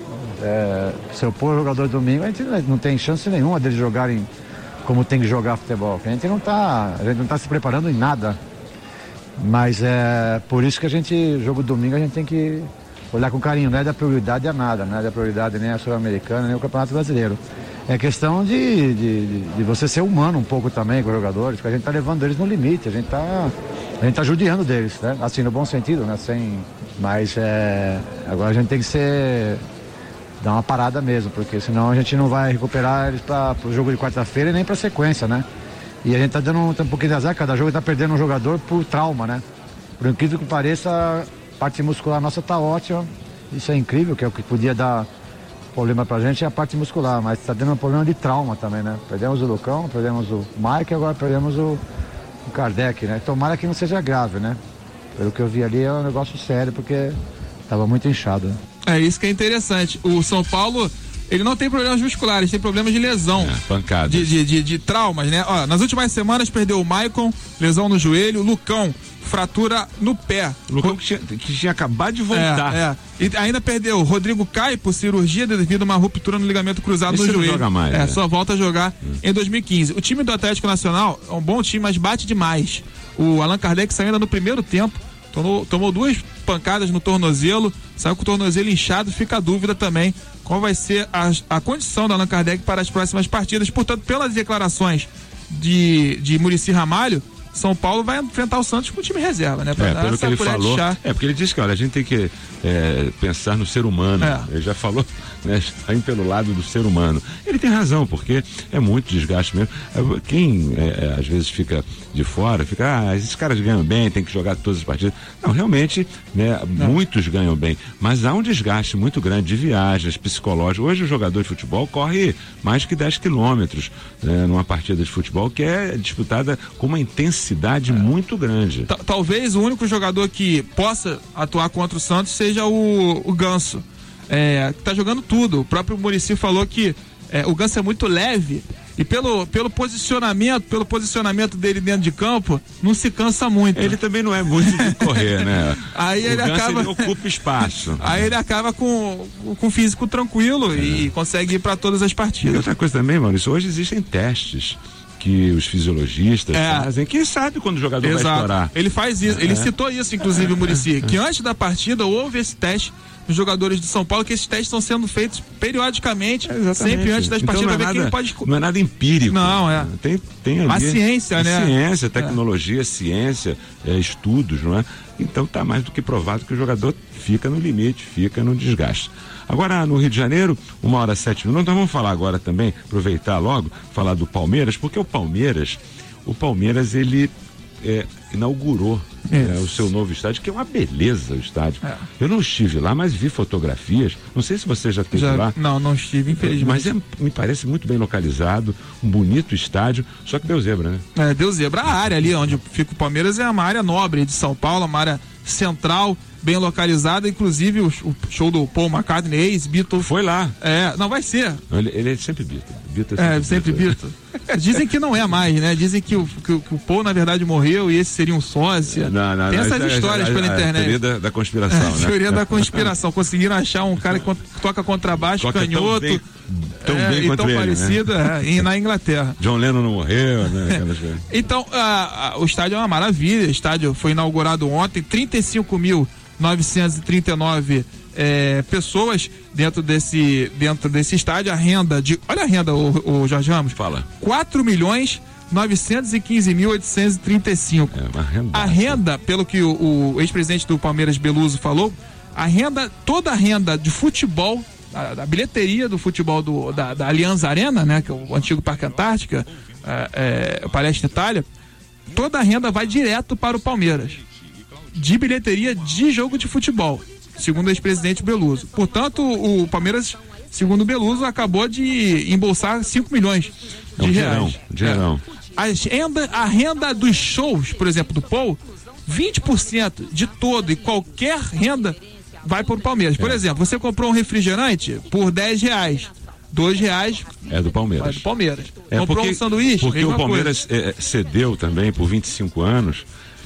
É, se eu pôr o jogador de domingo, a gente não tem chance nenhuma deles jogarem como tem que jogar futebol. A gente não está, a gente não tá se preparando em nada. Mas é por isso que a gente, jogo de domingo, a gente tem que olhar com carinho, não é da prioridade a nada, não é da prioridade nem a Sul-Americana, nem o Campeonato Brasileiro. É questão de, de, de você ser humano um pouco também com os jogadores, porque a gente tá levando eles no limite, a gente tá, a gente tá judiando deles, né? Assim, no bom sentido, né? Sem, mas é, agora a gente tem que ser, dar uma parada mesmo, porque senão a gente não vai recuperar eles para o jogo de quarta-feira e nem para sequência, né? E a gente tá dando um, um pouquinho de azar, cada jogo tá perdendo um jogador por trauma, né? Por incrível que pareça, a parte muscular nossa tá ótima, isso é incrível, que é o que podia dar problema pra gente é a parte muscular, mas tá dando um problema de trauma também, né? Perdemos o Lucão, perdemos o Mike, agora perdemos o, o Kardec, né? Tomara que não seja grave, né? Pelo que eu vi ali é um negócio sério, porque tava muito inchado, né? É isso que é interessante. O São Paulo, ele não tem problemas musculares, tem problemas de lesão. É, pancada. De, de, de, de traumas, né? Ó, nas últimas semanas perdeu o Maicon, lesão no joelho, o Lucão, fratura no pé. O Lucão que tinha, que tinha acabado de voltar. É, é. E ainda perdeu o Rodrigo Caio por cirurgia devido a uma ruptura no ligamento cruzado Esse no não joelho. Joga mais, é, né? Só volta a jogar hum. em dois mil e quinze. O time do Atlético Nacional é um bom time, mas bate demais. O Allan Kardec saiu ainda no primeiro tempo, tomou, tomou duas pancadas no tornozelo, saiu com o tornozelo inchado, fica a dúvida também qual vai ser a, a condição do Allan Kardec para as próximas partidas. Portanto, pelas declarações de, de Muricy Ramalho, São Paulo vai enfrentar o Santos com o time reserva, né? Pra é, dar pelo essa que ele colher de falou. chá. É, porque ele disse que, olha, a gente tem que é, pensar no ser humano. É. Ele já falou, né? Está indo pelo lado do ser humano. Ele tem razão, porque é muito desgaste mesmo. Quem é, às vezes fica de fora, fica, ah, esses caras ganham bem, tem que jogar todas as partidas. Não, realmente, né? Não. Muitos ganham bem, mas há um desgaste muito grande de viagens, psicológico. Hoje o jogador de futebol corre mais que dez quilômetros, né, numa partida de futebol que é disputada com uma intensidade é. muito grande. T- Talvez o único jogador que possa atuar contra o Santos seja o, o Ganso, é, que tá jogando tudo. O próprio Muricy falou que é, o Ganso é muito leve e pelo, pelo posicionamento, pelo posicionamento dele dentro de campo, não se cansa muito. Ele também não é muito de correr, né? Aí o ele Ganso, acaba ele ocupa espaço. Aí ele acaba com com físico tranquilo é. e consegue ir para todas as partidas. E outra coisa também, Maurício, hoje existem testes que os fisiologistas é. fazem, quem sabe quando o jogador Exato. vai estourar. Ele faz isso, é. ele citou isso, inclusive, o Muricy, que antes da partida houve esse teste nos jogadores de São Paulo, que esses testes estão sendo feitos periodicamente, é, sempre antes das então partidas, não é ver nada, quem pode... Não é nada empírico. Não, é. Tem, tem ali... A ciência, a né? Ciência, tecnologia, é. ciência, é, estudos, não é? Então tá mais do que provado que o jogador fica no limite, fica no desgaste. Agora, no Rio de Janeiro, uma hora sete minutos, nós vamos falar agora também, aproveitar logo, falar do Palmeiras, porque o Palmeiras, o Palmeiras, ele é, inaugurou é, o seu novo estádio, que é uma beleza o estádio. É. Eu não estive lá, mas vi fotografias, não sei se você já esteve já, lá. Não, não estive, infelizmente. Mas é, me parece muito bem localizado, um bonito estádio, só que deu zebra, né? É, deu zebra. A área ali onde fica o Palmeiras é uma área nobre de São Paulo, uma área central, bem localizada, inclusive o, o show do Paul McCartney, ex-Beatle. Foi lá. É, não vai ser. Ele, ele é sempre Beatle. Beatle é sempre, é, sempre Beatle. Dizem que não é mais, né? Dizem que o, que, que o Paul, na verdade, morreu e esse seria um sócio. Não, não, Tem não, essas é, histórias é, pela é, internet. É, teoria da, da conspiração, é, né? Teoria da conspiração. Conseguiram achar um cara que toca contrabaixo, toca canhoto. Tão bem, tão é, bem e quanto tão ele, parecido, né? é, na Inglaterra. John Lennon não morreu, né? Aquelas coisas. Então, a, a, o estádio é uma maravilha. O estádio foi inaugurado ontem, trinta e cinco mil novecentos e trinta e nove é, pessoas dentro desse, dentro desse estádio. A renda de. Olha a renda, o, o Jorge Ramos. Fala. quatro milhões novecentos e quinze mil oitocentos e trinta e cinco. É uma renda. A renda, pelo que o, o ex-presidente do Palmeiras, Beluso, falou, a renda, toda a renda de futebol, a, a bilheteria do futebol do, da, da Allianz Arena, né, que é o antigo Parque Antártica, é, é, o Palestra Itália, toda a renda vai direto para o Palmeiras. De bilheteria de jogo de futebol, segundo o ex-presidente Beluso. Portanto, o Palmeiras, segundo o Beluso, acabou de embolsar cinco milhões de é um reais. Gerão, é. a, renda, a renda dos shows, por exemplo, do Paul, vinte por cento de todo e qualquer renda vai para o Palmeiras. Por é. exemplo, você comprou um refrigerante por dez reais. Dois reais é do Palmeiras. É do Palmeiras. É comprou porque, um sanduíche. Porque o Palmeiras é, cedeu também por vinte e cinco anos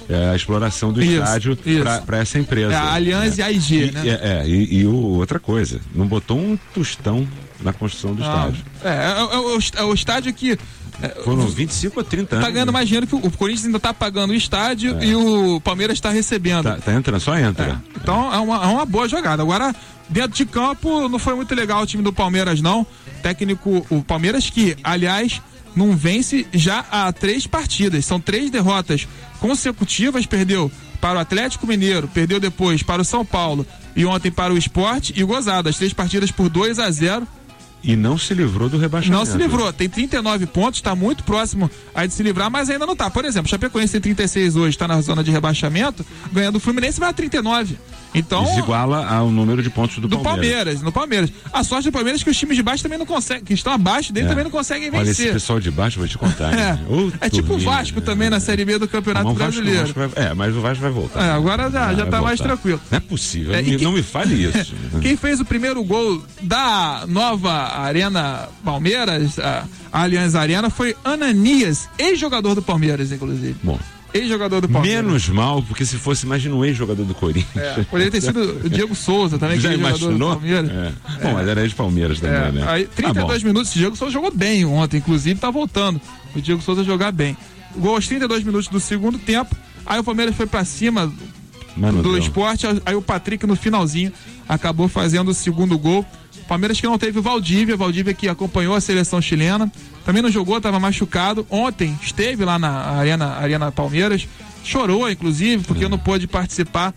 é, a exploração do Isso, estádio para essa empresa. É a Allianz né? e a I G, e, né? É, é e, e o, outra coisa, não botou um tostão na construção do Ah, estádio. É, é, é, o, é o estádio que... É, Foram vinte e cinco ou trinta anos. Tá ganhando mais dinheiro que o, o Corinthians ainda tá pagando o estádio é. e o Palmeiras está recebendo. Tá, tá entrando, só entra. É. Então é uma, é uma boa jogada. Agora, dentro de campo, não foi muito legal o time do Palmeiras, não. Técnico, o Palmeiras que, aliás, não vence já há três partidas. São três derrotas consecutivas. Perdeu para o Atlético Mineiro, perdeu depois para o São Paulo e ontem para o Sport e gozado. As três partidas por dois a zero. E não se livrou do rebaixamento. Não se livrou, tem trinta e nove pontos, está muito próximo aí de se livrar, mas ainda não está. Por exemplo, Chapecoense tem trinta e seis hoje, está na zona de rebaixamento, ganhando o Fluminense vai a trinta e nove. Então, desiguala ao número de pontos do, do Palmeiras. Palmeiras. No Palmeiras. A sorte do Palmeiras é que os times de baixo também não conseguem, que estão abaixo dele é. também não conseguem vencer. Olha, esse pessoal de baixo, vou te contar. É, é tipo o Vasco é. também na Série B do Campeonato Vasco, Brasileiro. Vasco vai, é, mas o Vasco vai voltar. É, agora já, já tá mais tranquilo. Não é possível, É, me, quem, não me fale isso. Quem fez o primeiro gol da nova Arena Palmeiras, a, a Allianz Arena, foi Ananias, ex-jogador do Palmeiras, inclusive. Bom. Ex-jogador do Palmeiras. Menos mal, porque se fosse, imagina um ex-jogador do Corinthians. É, poderia ter sido o Diego Souza também, já que é imaginou? jogador do Palmeiras. É. Bom, mas era ex-Palmeiras também, É, né? Aí, trinta e dois ah, minutos, o Diego Souza jogou bem ontem, inclusive tá voltando o Diego Souza a jogar bem. Gol aos trinta e dois minutos do segundo tempo, aí o Palmeiras foi pra cima Mano do Deus. Sport, aí o Patrick no finalzinho acabou fazendo o segundo gol. Palmeiras que não teve o Valdívia, Valdívia que acompanhou a seleção chilena, também não jogou, estava machucado. Ontem esteve lá na Arena, Arena Palmeiras, chorou inclusive, porque é. não pôde participar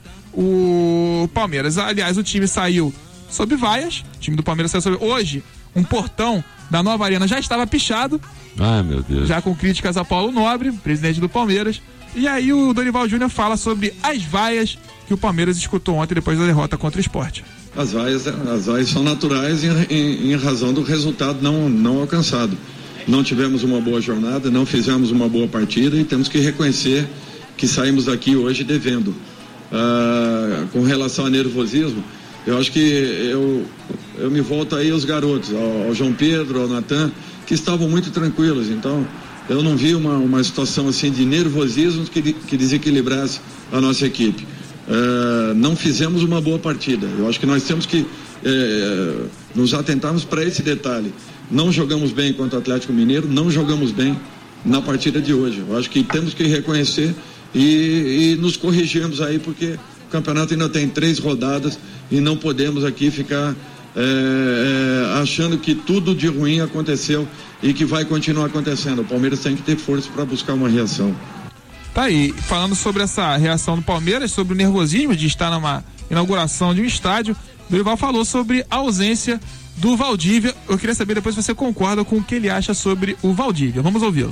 o Palmeiras. Aliás, o time saiu sob vaias, o time do Palmeiras saiu sob... Hoje, um portão da nova Arena já estava pichado. Ai, meu Deus. Já com críticas a Paulo Nobre, presidente do Palmeiras. E aí o Dorival Júnior fala sobre as vaias que o Palmeiras escutou ontem depois da derrota contra o Sport. As vaias, as vaias são naturais em, em, em razão do resultado não, não alcançado. Não tivemos uma boa jornada, não fizemos uma boa partida e temos que reconhecer que saímos daqui hoje devendo. Ah, com relação a nervosismo, eu acho que eu, eu me volto aí aos garotos, ao, ao João Pedro, ao Natan, que estavam muito tranquilos. Então, eu não vi uma, uma situação assim de nervosismo que, que desequilibrasse a nossa equipe. Uh, não fizemos uma boa partida. Eu acho que nós temos que eh, nos atentarmos para esse detalhe. Não jogamos bem contra o Atlético Mineiro, não jogamos bem na partida de hoje. Eu acho que temos que reconhecer e, e nos corrigirmos aí, porque o campeonato ainda tem três rodadas e não podemos aqui ficar eh, eh, achando que tudo de ruim aconteceu e que vai continuar acontecendo. O Palmeiras tem que ter força para buscar uma reação. Tá aí, falando sobre essa reação do Palmeiras, sobre o nervosismo de estar numa inauguração de um estádio, o Dorival falou sobre a ausência do Valdívia. Eu queria saber depois se você concorda com o que ele acha sobre o Valdívia. Vamos ouvi-lo.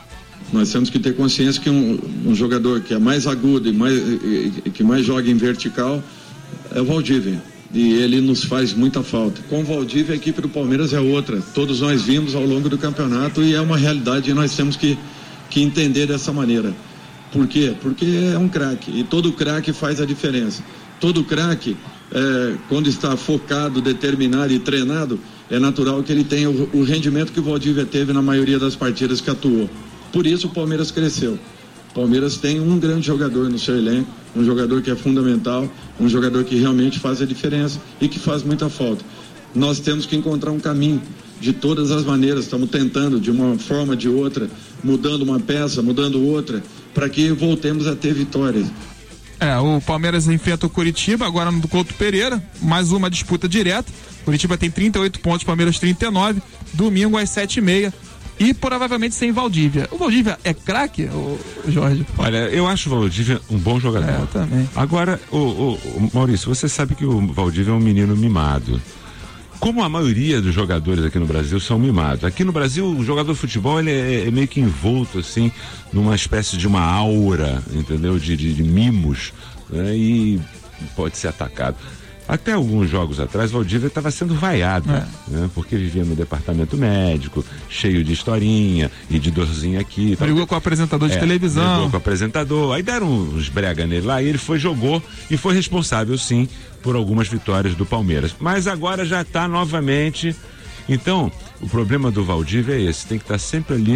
Nós temos que ter consciência que um, um jogador que é mais agudo e, mais, e, e que mais joga em vertical é o Valdívia. E ele nos faz muita falta. Com o Valdívia, a equipe do Palmeiras é outra. Todos nós vimos ao longo do campeonato e é uma realidade e nós temos que, que entender dessa maneira. Por quê? Porque é um craque e todo craque faz a diferença. Todo craque, é, quando está focado, determinado e treinado, é natural que ele tenha o, o rendimento que o Valdívia teve na maioria das partidas que atuou. Por isso o Palmeiras cresceu. O Palmeiras tem um grande jogador no seu elenco, um jogador que é fundamental, um jogador que realmente faz a diferença e que faz muita falta. Nós temos que encontrar um caminho de todas as maneiras, estamos tentando de uma forma ou de outra, mudando uma peça, mudando outra, para que voltemos a ter vitórias. É, o Palmeiras enfrenta o Curitiba agora no Couto Pereira, mais uma disputa direta. Curitiba tem trinta e oito pontos, Palmeiras trinta e nove, domingo às sete e meia. E provavelmente sem Valdívia. O Valdívia é craque, o Jorge? Olha, eu acho o Valdívia um bom jogador. É, eu também. Agora, o, o, o Maurício, você sabe que o Valdívia é um menino mimado. Como a maioria dos jogadores aqui no Brasil são mimados. Aqui no Brasil, o jogador de futebol ele é, é meio que envolto, assim, numa espécie de uma aura, entendeu? De, de, de mimos, né? E pode ser atacado. Até alguns jogos atrás, o Valdívia estava sendo vaiado, é. né? Porque vivia no departamento médico, cheio de historinha e de dorzinha aqui. Brigou com o apresentador de é, televisão. Brigou com o apresentador. Aí deram uns brega nele lá e ele foi, jogou e foi responsável, sim, por algumas vitórias do Palmeiras. Mas agora já está novamente. Então, o problema do Valdívia é esse, tem que estar sempre ali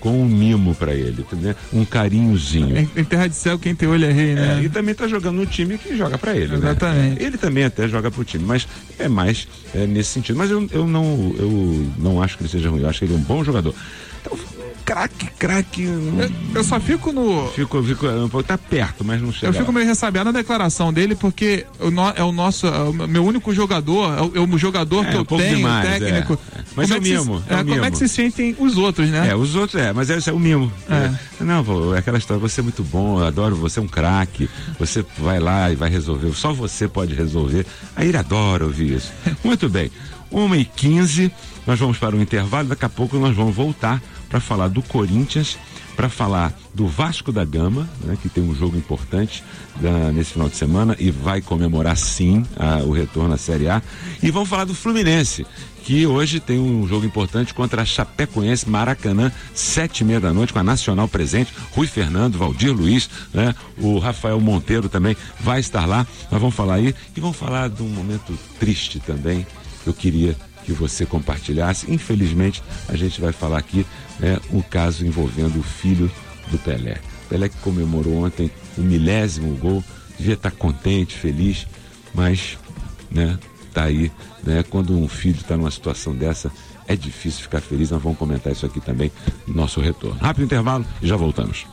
com um mimo pra ele, né? Um carinhozinho. Em, em terra de céu, quem tem olho é rei, né? É, e também tá jogando no time que joga pra ele, Exatamente. né? Ele também até joga pro time, mas é mais é, nesse sentido. Mas eu, eu, não, eu não acho que ele seja ruim, eu acho que ele é um bom jogador. Então, craque, craque. Eu, eu só fico no. Fico, fico, tá perto, mas não chega. Eu fico lá. meio ressabiado na declaração dele, porque o no, é o nosso, é o meu único jogador, é o, é o jogador É, que um eu pouco tenho, demais, técnico. é. Mas Como é o que se- mimo, é o é, como é mimo. que se sentem os outros, né? É, os outros é, mas esse é o mimo. É. É. Não, pô, é aquela história, você é muito bom, eu adoro, você é um craque, você vai lá e vai resolver, só você pode resolver. Aí ele adora ouvir isso. Muito bem, uma e quinze, nós vamos para o intervalo, daqui a pouco nós vamos voltar para falar do Corinthians, para falar do Vasco da Gama, né, que tem um jogo importante da, nesse final de semana e vai comemorar sim a, o retorno à Série A, e vamos falar do Fluminense, que hoje tem um jogo importante contra a Chapecoense, Maracanã, sete e meia da noite, com a Nacional presente, Rui Fernando, Valdir Luiz, né? O Rafael Monteiro também vai estar lá. Nós vamos falar aí e vamos falar de um momento triste também, que eu queria que você compartilhasse. Infelizmente, a gente vai falar aqui, né, um caso envolvendo o filho do Pelé. Pelé que comemorou ontem o milésimo gol, devia estar contente, feliz, mas, né, tá aí, né? Quando um filho está numa situação dessa, é difícil ficar feliz. Nós vamos comentar isso aqui também no nosso retorno. Rápido intervalo e já voltamos.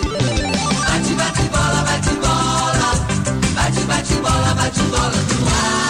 Bate, bate bola, bate bola. Bate, bate bola, bate bola no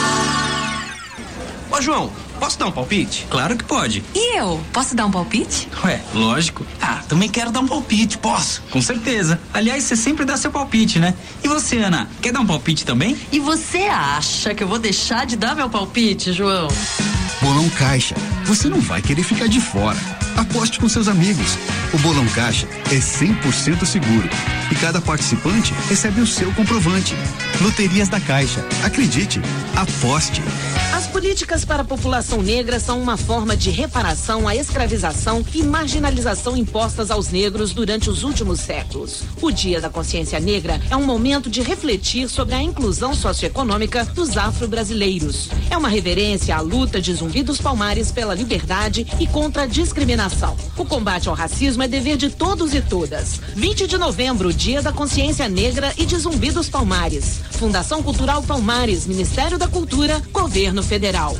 ar. Ô, João, posso dar um palpite? Claro que pode. E eu? Posso dar um palpite? Ué, lógico. Ah, também quero dar um palpite, posso? Com certeza. Aliás, você sempre dá seu palpite, né? E você, Ana, quer dar um palpite também? E você acha que eu vou deixar de dar meu palpite, João? Bolão Caixa. Você não vai querer ficar de fora. Aposte com seus amigos. O Bolão Caixa é cem por cento seguro. E cada participante recebe o seu comprovante. Loterias da Caixa. Acredite, aposte. As políticas para a população negra são uma forma de reparação à escravização e marginalização impostas aos negros durante os últimos séculos. O Dia da Consciência Negra é um momento de refletir sobre a inclusão socioeconômica dos afro-brasileiros. É uma reverência à luta de Zumbi dos Palmares pela liberdade e contra a discriminação. O combate ao racismo é dever de todos e todas. vinte de novembro, Dia da Consciência Negra e de Zumbi dos Palmares. Fundação Cultural Palmares, Ministério da Cultura, Governo Federal.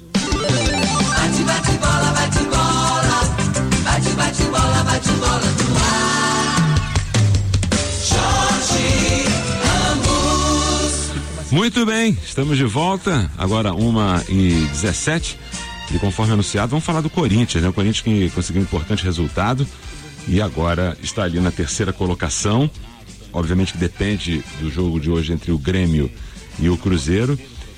Bate, bate bola, bate bola. Bate, bate bola, bate bola no ar. Jorge Ramos. Muito bem, estamos de volta, agora uma e dezessete, e conforme anunciado, vamos falar do Corinthians, né? O Corinthians que conseguiu um importante resultado e agora está ali na terceira colocação, obviamente que depende do jogo de hoje entre o Grêmio e o Cruzeiro.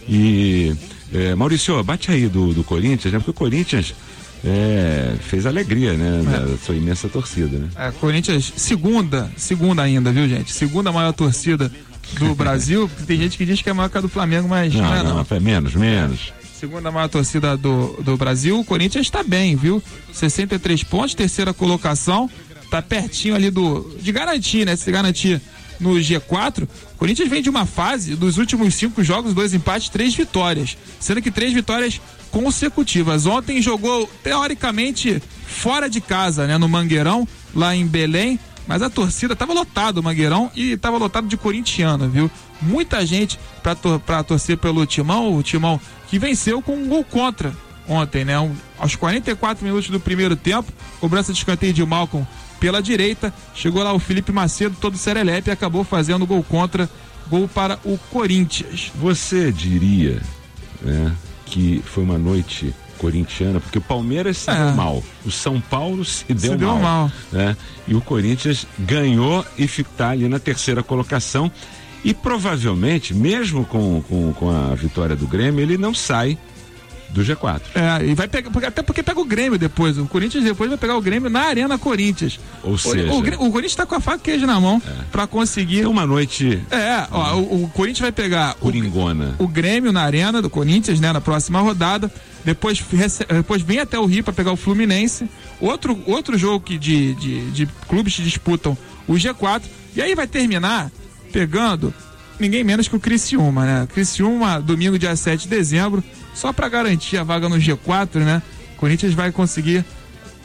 E é, Maurício, bate aí do, do Corinthians, né? Porque o Corinthians é, fez alegria, né? É. Da sua imensa torcida, né? É, Corinthians, segunda, segunda ainda, viu, gente? Segunda maior torcida do Brasil. Tem gente que diz que é maior que a do Flamengo, mas não, Não, é não. não, é menos, menos. Segunda maior torcida do, do Brasil. O Corinthians está bem, viu? sessenta e três pontos, terceira colocação. Tá pertinho ali do de garantir, né? Se garantir no G quatro. O Corinthians vem de uma fase dos últimos cinco jogos, dois empates, três vitórias. Sendo que três vitórias consecutivas. Ontem jogou, teoricamente, fora de casa, né? No Mangueirão, lá em Belém. Mas a torcida tava lotado o Mangueirão e tava lotado de corintiano, viu? Muita gente pra, tor pra torcer pelo Timão, o Timão que venceu com um gol contra ontem, né? Um, aos quarenta e quatro minutos do primeiro tempo, cobrança de escanteio de Malcom pela direita, chegou lá o Felipe Macedo, todo serelepe, e acabou fazendo gol contra, gol para o Corinthians. Você diria, né, que foi uma noite corintiana, porque o Palmeiras se é. deu mal, o São Paulo se deu se mal, deu mal. Né? E o Corinthians ganhou e está ali na terceira colocação e provavelmente, mesmo com, com, com a vitória do Grêmio, ele não sai do G quatro. É, e vai pegar, porque, até porque pega o Grêmio depois, o Corinthians depois vai pegar o Grêmio na Arena Corinthians. Ou seja, o, o, o Corinthians tá com a faca e queijo na mão é. pra conseguir. É uma noite. É, ó, o, o Corinthians vai pegar Coringona. O, o Grêmio na Arena do Corinthians, né, na próxima rodada. Depois, depois vem até o Rio para pegar o Fluminense. Outro, outro jogo que de, de, de clubes que disputam o G quatro. E aí vai terminar pegando ninguém menos que o Criciúma, né? Criciúma, domingo, dia sete de dezembro. Só para garantir a vaga no G quatro, né? O Corinthians vai conseguir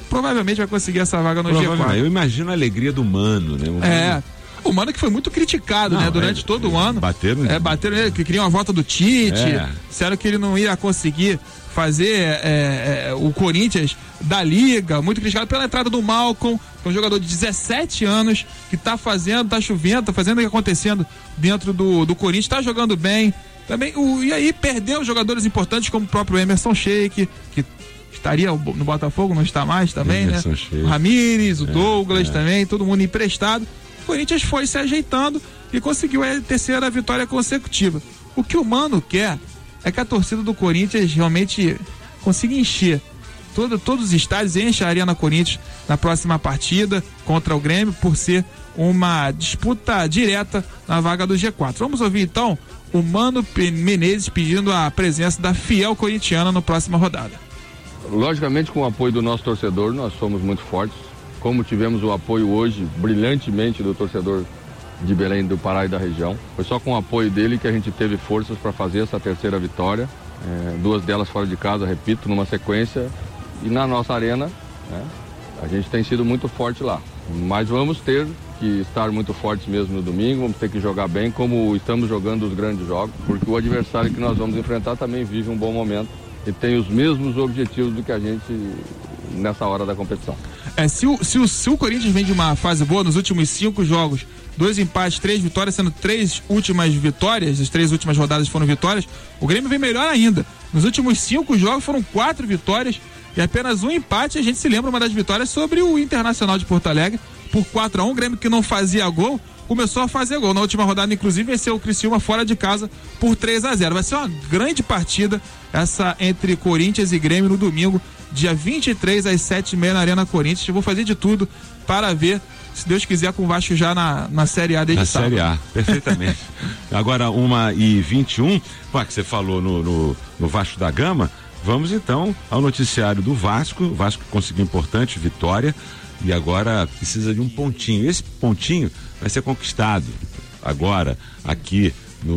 provavelmente vai conseguir essa vaga no G quatro. Eu imagino a alegria do Mano, né? O é. Mano... O Mano que foi muito criticado, não, né? Durante é, todo o ano. Bateram É, bateram nele, que queriam a volta do Tite. É. Disseram que ele não ia conseguir fazer é, é, o Corinthians da Liga. Muito criticado pela entrada do Malcom, que é um jogador de dezessete anos, que tá fazendo, tá chovendo, tá fazendo o que acontecendo dentro do, do Corinthians, tá jogando bem. Também, o, e aí perdeu jogadores importantes como o próprio Emerson Sheik, que estaria no Botafogo, não está mais também, Emerson, né? Sheik. O Ramires, o é, Douglas é. também, todo mundo emprestado. O Corinthians foi se ajeitando e conseguiu a terceira vitória consecutiva. O que o Mano quer é que a torcida do Corinthians realmente consiga encher todo, todos os estádios, enche a Arena Corinthians na próxima partida contra o Grêmio, por ser uma disputa direta na vaga do G quatro. Vamos ouvir então o Mano Menezes pedindo a presença da fiel corintiana na próxima rodada. Logicamente, com o apoio do nosso torcedor, nós somos muito fortes. Como tivemos o apoio hoje, brilhantemente, do torcedor de Belém do Pará e da região. Foi só com o apoio dele que a gente teve forças para fazer essa terceira vitória. É, duas delas fora de casa, repito, numa sequência. E na nossa arena, né, a gente tem sido muito forte lá. Mas vamos ter que estar muito fortes mesmo no domingo, vamos ter que jogar bem como estamos jogando os grandes jogos, porque o adversário que nós vamos enfrentar também vive um bom momento e tem os mesmos objetivos do que a gente nessa hora da competição. É, se o, se, o, se o Corinthians vem de uma fase boa nos últimos cinco jogos, dois empates, três vitórias, sendo três últimas vitórias, as três últimas rodadas foram vitórias, o Grêmio vem melhor ainda. Nos últimos cinco jogos foram quatro vitórias e apenas um empate. A gente se lembra uma das vitórias sobre o Internacional de Porto Alegre por quatro a um. O Grêmio, que não fazia gol, começou a fazer gol. Na última rodada, inclusive, venceu o Criciúma fora de casa por três a zero. Vai ser uma grande partida essa entre Corinthians e Grêmio no domingo, dia vinte e três às sete e meia na Arena Corinthians. Eu vou fazer de tudo para ver, se Deus quiser, com o Vasco já na, na Série A desde sábado. Na Série A, perfeitamente. Agora, uma e vinte e um, pá, que você falou no, no, no Vasco da Gama, vamos então ao noticiário do Vasco. O Vasco conseguiu importante vitória e agora precisa de um pontinho. Esse pontinho vai ser conquistado agora aqui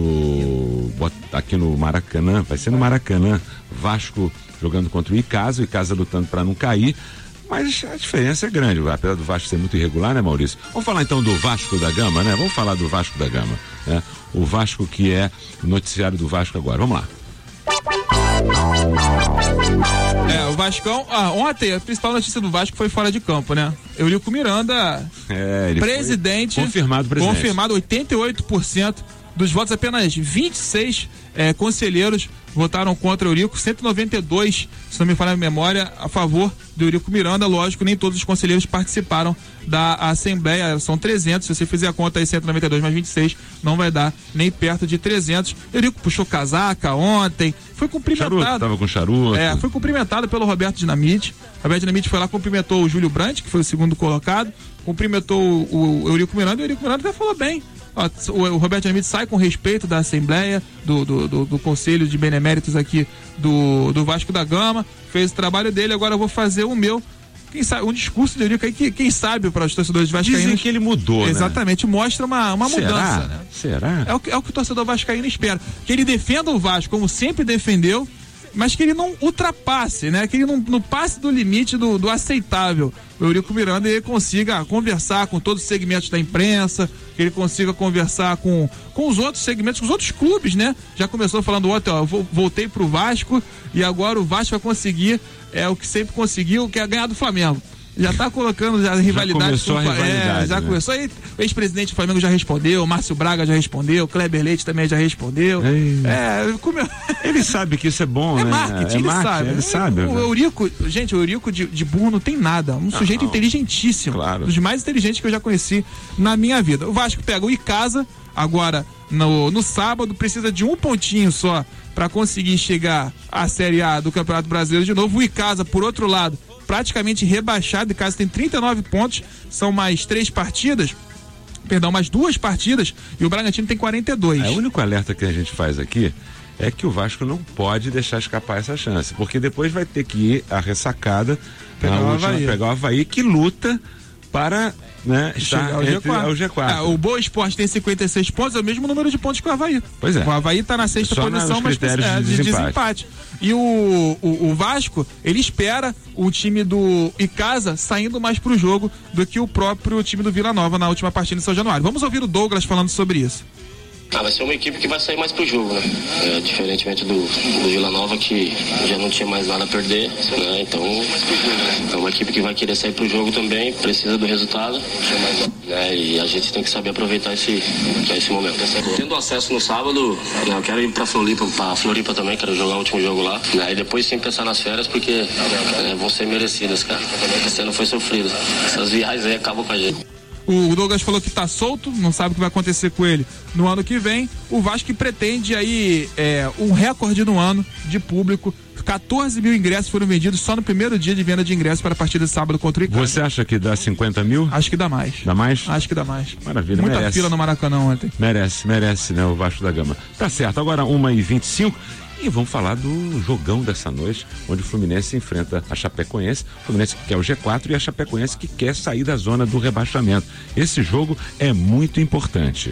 no aqui no Maracanã, vai ser no Maracanã. Vasco jogando contra o Icasa, o Icasa lutando para não cair, mas a diferença é grande, apesar do Vasco ser muito irregular, né, Maurício? Vamos falar então do Vasco da Gama, né? Vamos falar do Vasco da Gama, né? O Vasco, que é o noticiário do Vasco agora, vamos lá. É, o Vascão, ah, ontem a principal notícia do Vasco foi fora de campo, né? Eurico Miranda, é, ele presidente, confirmado presidente. Confirmado oitenta e oito por cento dos votos, apenas vinte e seis é, conselheiros votaram contra o Eurico, cento e noventa e dois, se não me falha a memória, a favor do Eurico Miranda. Lógico, nem todos os conselheiros participaram da Assembleia, são trezentos, se você fizer a conta aí, cento e noventa e dois mais vinte e seis, não vai dar nem perto de trezentos. Eurico puxou casaca ontem, foi cumprimentado. Charuto, tava com charuto. É, foi cumprimentado pelo Roberto Dinamite. Roberto Dinamite foi lá, cumprimentou o Júlio Brandt, que foi o segundo colocado, cumprimentou o, o Eurico Miranda, e o Eurico Miranda até falou bem. Ó, o Roberto Dinamite sai com respeito da Assembleia, do, do, do, do Conselho de Beneméritos aqui do, do Vasco da Gama, fez o trabalho dele, agora eu vou fazer o meu. Quem sabe, um discurso de Eurico aí que, quem sabe, para os torcedores vascaínos. Dizem que ele mudou, exatamente, né? Mostra uma, uma Será? mudança, né? Será? É o, é o que o torcedor vascaíno espera. Que ele defenda o Vasco, como sempre defendeu, mas que ele não ultrapasse, né? Que ele não, não passe do limite do, do aceitável. O Eurico Miranda, ele consiga conversar com todos os segmentos da imprensa, que ele consiga conversar com, com os outros segmentos, com os outros clubes, né? Já começou falando ontem, ó, eu voltei pro Vasco e agora o Vasco vai conseguir é o que sempre conseguiu, que é ganhar do Flamengo. Já tá colocando já rivalidade. Já começou com, a rivalidade, é, já né? começou aí. O ex-presidente do Flamengo já respondeu, o Márcio Braga já respondeu, o Kleber Leite também já respondeu. Ei. É, como eu... Ele sabe que isso é bom, é né? Marketing, é ele marketing, sabe. ele sabe. O, o Eurico, gente, o Eurico de, de burro não tem nada. Um sujeito não. inteligentíssimo. Claro. Dos mais inteligentes que eu já conheci na minha vida. O Vasco pega o Icasa agora no, no sábado, precisa de um pontinho só para conseguir chegar à Série A do Campeonato Brasileiro de novo. O Icasa, por outro lado, praticamente rebaixado. O Icasa tem trinta e nove pontos, são mais três partidas, perdão, mais duas partidas, e o Bragantino tem quarenta e dois. É, o único alerta que a gente faz aqui é que o Vasco não pode deixar escapar essa chance, porque depois vai ter que ir a ressacada, pegar, na o última, Avaí. pegar o Avaí, que luta para, né, estar chegar ao entre G quatro. ao G quatro. É, o Boa Esporte tem cinquenta e seis pontos, é o mesmo número de pontos que o Avaí. Pois é. O Avaí está na sexta Só posição, mas critérios é, de de desempate. desempate. E o, o, o Vasco, ele espera o time do Icasa saindo mais pro jogo do que o próprio time do Vila Nova na última partida em São Januário. Vamos ouvir o Douglas falando sobre isso. Ah, vai ser uma equipe que vai sair mais pro jogo, né? É, diferentemente do, do Vila Nova, que já não tinha mais nada a perder, né? Então, é uma equipe que vai querer sair pro jogo também, precisa do resultado, né? E a gente tem que saber aproveitar esse, esse momento. Tendo acesso no sábado, né? Eu quero ir pra Floripa, pra Floripa também, quero jogar o último jogo lá, né? E depois sim pensar nas férias, porque né, vão ser merecidas, cara. Esse ano foi sofrido. Essas viagens aí acabam com a gente. O Douglas falou que tá solto, não sabe o que vai acontecer com ele no ano que vem. O Vasco pretende aí é, um recorde no ano de público. quatorze mil ingressos foram vendidos só no primeiro dia de venda de ingressos para a partida de sábado contra o Icasa. Você acha que dá cinquenta mil? Acho que dá mais. Dá mais? Acho que dá mais. Maravilha, Muita merece. fila no Maracanã ontem. Merece, merece, né? O Vasco da Gama. Tá certo, agora uma e vinte e cinco. E vamos falar do jogão dessa noite, onde o Fluminense enfrenta a Chapecoense, o Fluminense que quer o G quatro e a Chapecoense que quer sair da zona do rebaixamento. Esse jogo é muito importante.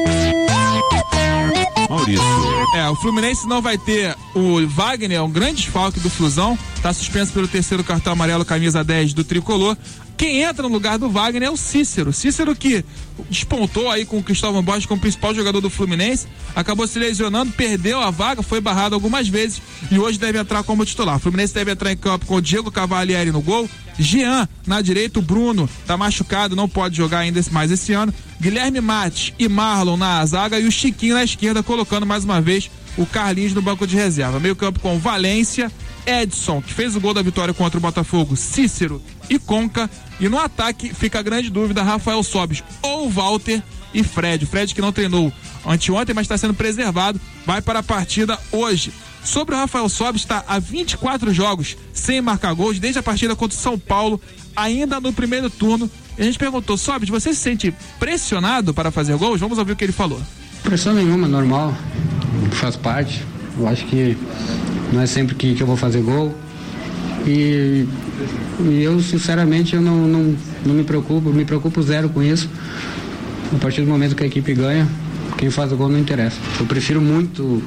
Maurício. É, o Fluminense não vai ter o Wagner, um grande desfalque do Flusão, tá suspenso pelo terceiro cartão amarelo, camisa dez do Tricolor. Quem entra no lugar do Wagner é o Cícero. Cícero que despontou aí com o Cristóvão Borges como principal jogador do Fluminense, acabou se lesionando, perdeu a vaga, foi barrado algumas vezes e hoje deve entrar como titular. O Fluminense deve entrar em campo com o Diego Cavalieri no gol, Jean na direita, o Bruno tá machucado, não pode jogar ainda mais esse ano, Guilherme Mates e Marlon na zaga e o Chiquinho na esquerda, colocando mais uma vez o Carlinhos no banco de reserva. Meio campo com Valência, Edson, que fez o gol da vitória contra o Botafogo, Cícero e Conca. E no ataque fica a grande dúvida, Rafael Sobis ou Walter e Fred. O Fred que não treinou anteontem, mas está sendo preservado, vai para a partida hoje. Sobre o Rafael Sobis, está há vinte e quatro jogos sem marcar gols, desde a partida contra o São Paulo, ainda no primeiro turno. E a gente perguntou, Sobis, você se sente pressionado para fazer gols? Vamos ouvir o que ele falou. Pressão nenhuma, normal, faz parte. Eu acho que não é sempre que, que eu vou fazer gol. E, e eu, sinceramente, eu não, não, não me preocupo, me preocupo zero com isso. A partir do momento que a equipe ganha, quem faz o gol não interessa. Eu prefiro muito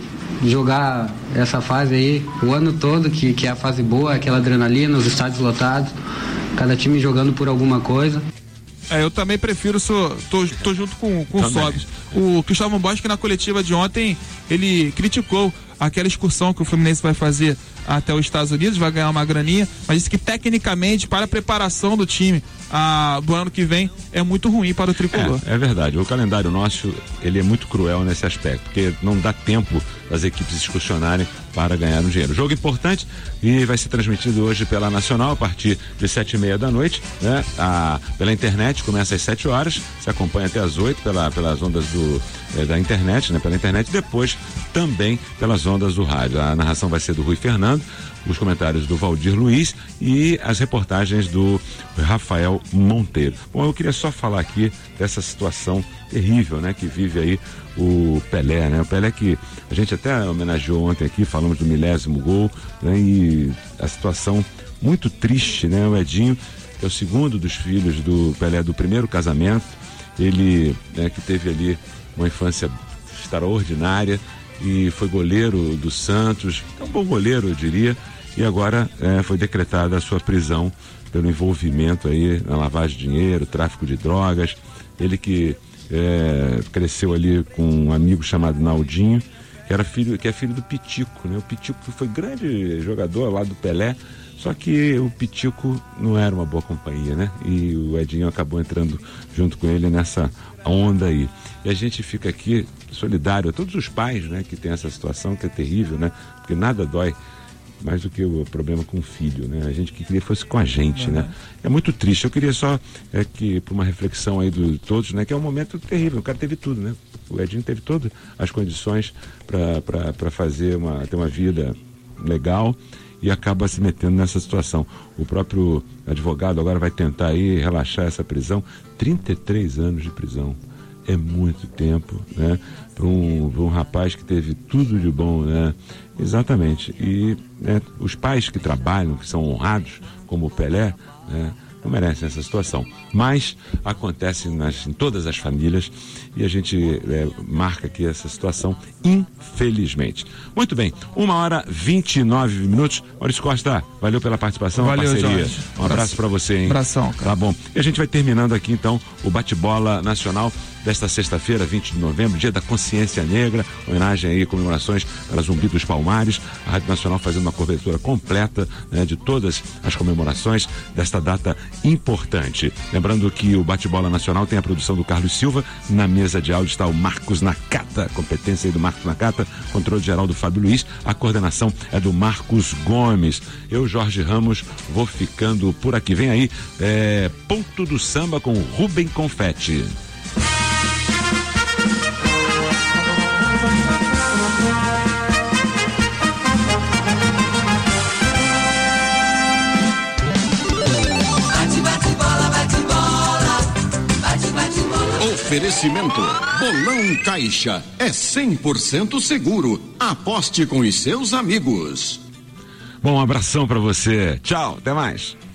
jogar essa fase aí o ano todo, que, que é a fase boa, aquela adrenalina, os estádios lotados, cada time jogando por alguma coisa. É, eu também prefiro, sou, tô, tô junto com, com o Sobis. O Cristóvão Borges, que na coletiva de ontem, ele criticou aquela excursão que o Fluminense vai fazer até os Estados Unidos, vai ganhar uma graninha, mas disse que tecnicamente, para a preparação do time ah, do ano que vem, é muito ruim para o Tricolor. É, é verdade, o calendário nosso, ele é muito cruel nesse aspecto, porque não dá tempo das equipes excursionarem para ganhar um dinheiro. Jogo importante e vai ser transmitido hoje pela Nacional a partir de sete e meia da noite, né? A, pela internet, começa às sete horas, se acompanha até às oito pela, pelas ondas do, eh, da internet, né? Pela internet, depois também pelas ondas do rádio. A narração vai ser do Rui Fernando, os comentários do Valdir Luiz e as reportagens do Rafael Monteiro. Bom, eu queria só falar aqui dessa situação terrível, né, que vive aí o Pelé, né? O Pelé que a gente até homenageou ontem aqui, falamos do milésimo gol, né? E a situação muito triste, né? O Edinho, que é o segundo dos filhos do Pelé do primeiro casamento, ele, né, que teve ali uma infância extraordinária e foi goleiro do Santos, é um bom goleiro, eu diria, e agora é, foi decretada a sua prisão pelo envolvimento aí na lavagem de dinheiro, tráfico de drogas. Ele que é, cresceu ali com um amigo chamado Naldinho, que era filho, que é filho do Pitico, né? O Pitico foi grande jogador lá do Pelé, só que o Pitico não era uma boa companhia, né? E o Edinho acabou entrando junto com ele nessa onda aí. E a gente fica aqui solidário a todos os pais, né, que tem essa situação que é terrível, né? Porque nada dói mais do que o problema com o filho, né? A gente que queria que fosse com a gente, uhum. né? É muito triste. Eu queria só é, que, por uma reflexão aí de todos, né? Que é um momento terrível. O cara teve tudo, né? O Edinho teve todas as condições para fazer uma, ter uma vida legal e acaba se metendo nessa situação. O próprio advogado agora vai tentar aí relaxar essa prisão. trinta e três anos de prisão. É muito tempo, né? Para um, um rapaz que teve tudo de bom, né? Exatamente. E né, os pais que trabalham, que são honrados, como o Pelé, né? não merecem essa situação. Mas acontece nas, em todas as famílias e a gente é, marca aqui essa situação, infelizmente. Muito bem, uma hora vinte e nove minutos. Maurício Costa, valeu pela participação, valeu, a parceria. Jorge. Um abraço para você, hein? Abração, cara. Tá bom. E a gente vai terminando aqui então o bate-bola nacional desta sexta-feira, vinte de novembro, dia da Consciência Negra, homenagem aí, comemorações para Zumbi dos Palmares, a Rádio Nacional fazendo uma cobertura completa, né, de todas as comemorações desta data importante. Lembrando que o bate-bola nacional tem a produção do Carlos Silva, na mesa de áudio está o Marcos Nakata, competência aí do Marcos Nakata, controle geral do Fábio Luiz, a coordenação é do Marcos Gomes. Eu, Jorge Ramos, vou ficando por aqui. Vem aí, é, Ponto do Samba com Rubem Confetti. Oferecimento Bolão Caixa é cem por cento seguro. Aposte com os seus amigos. Bom, um abração pra você. Tchau, até mais.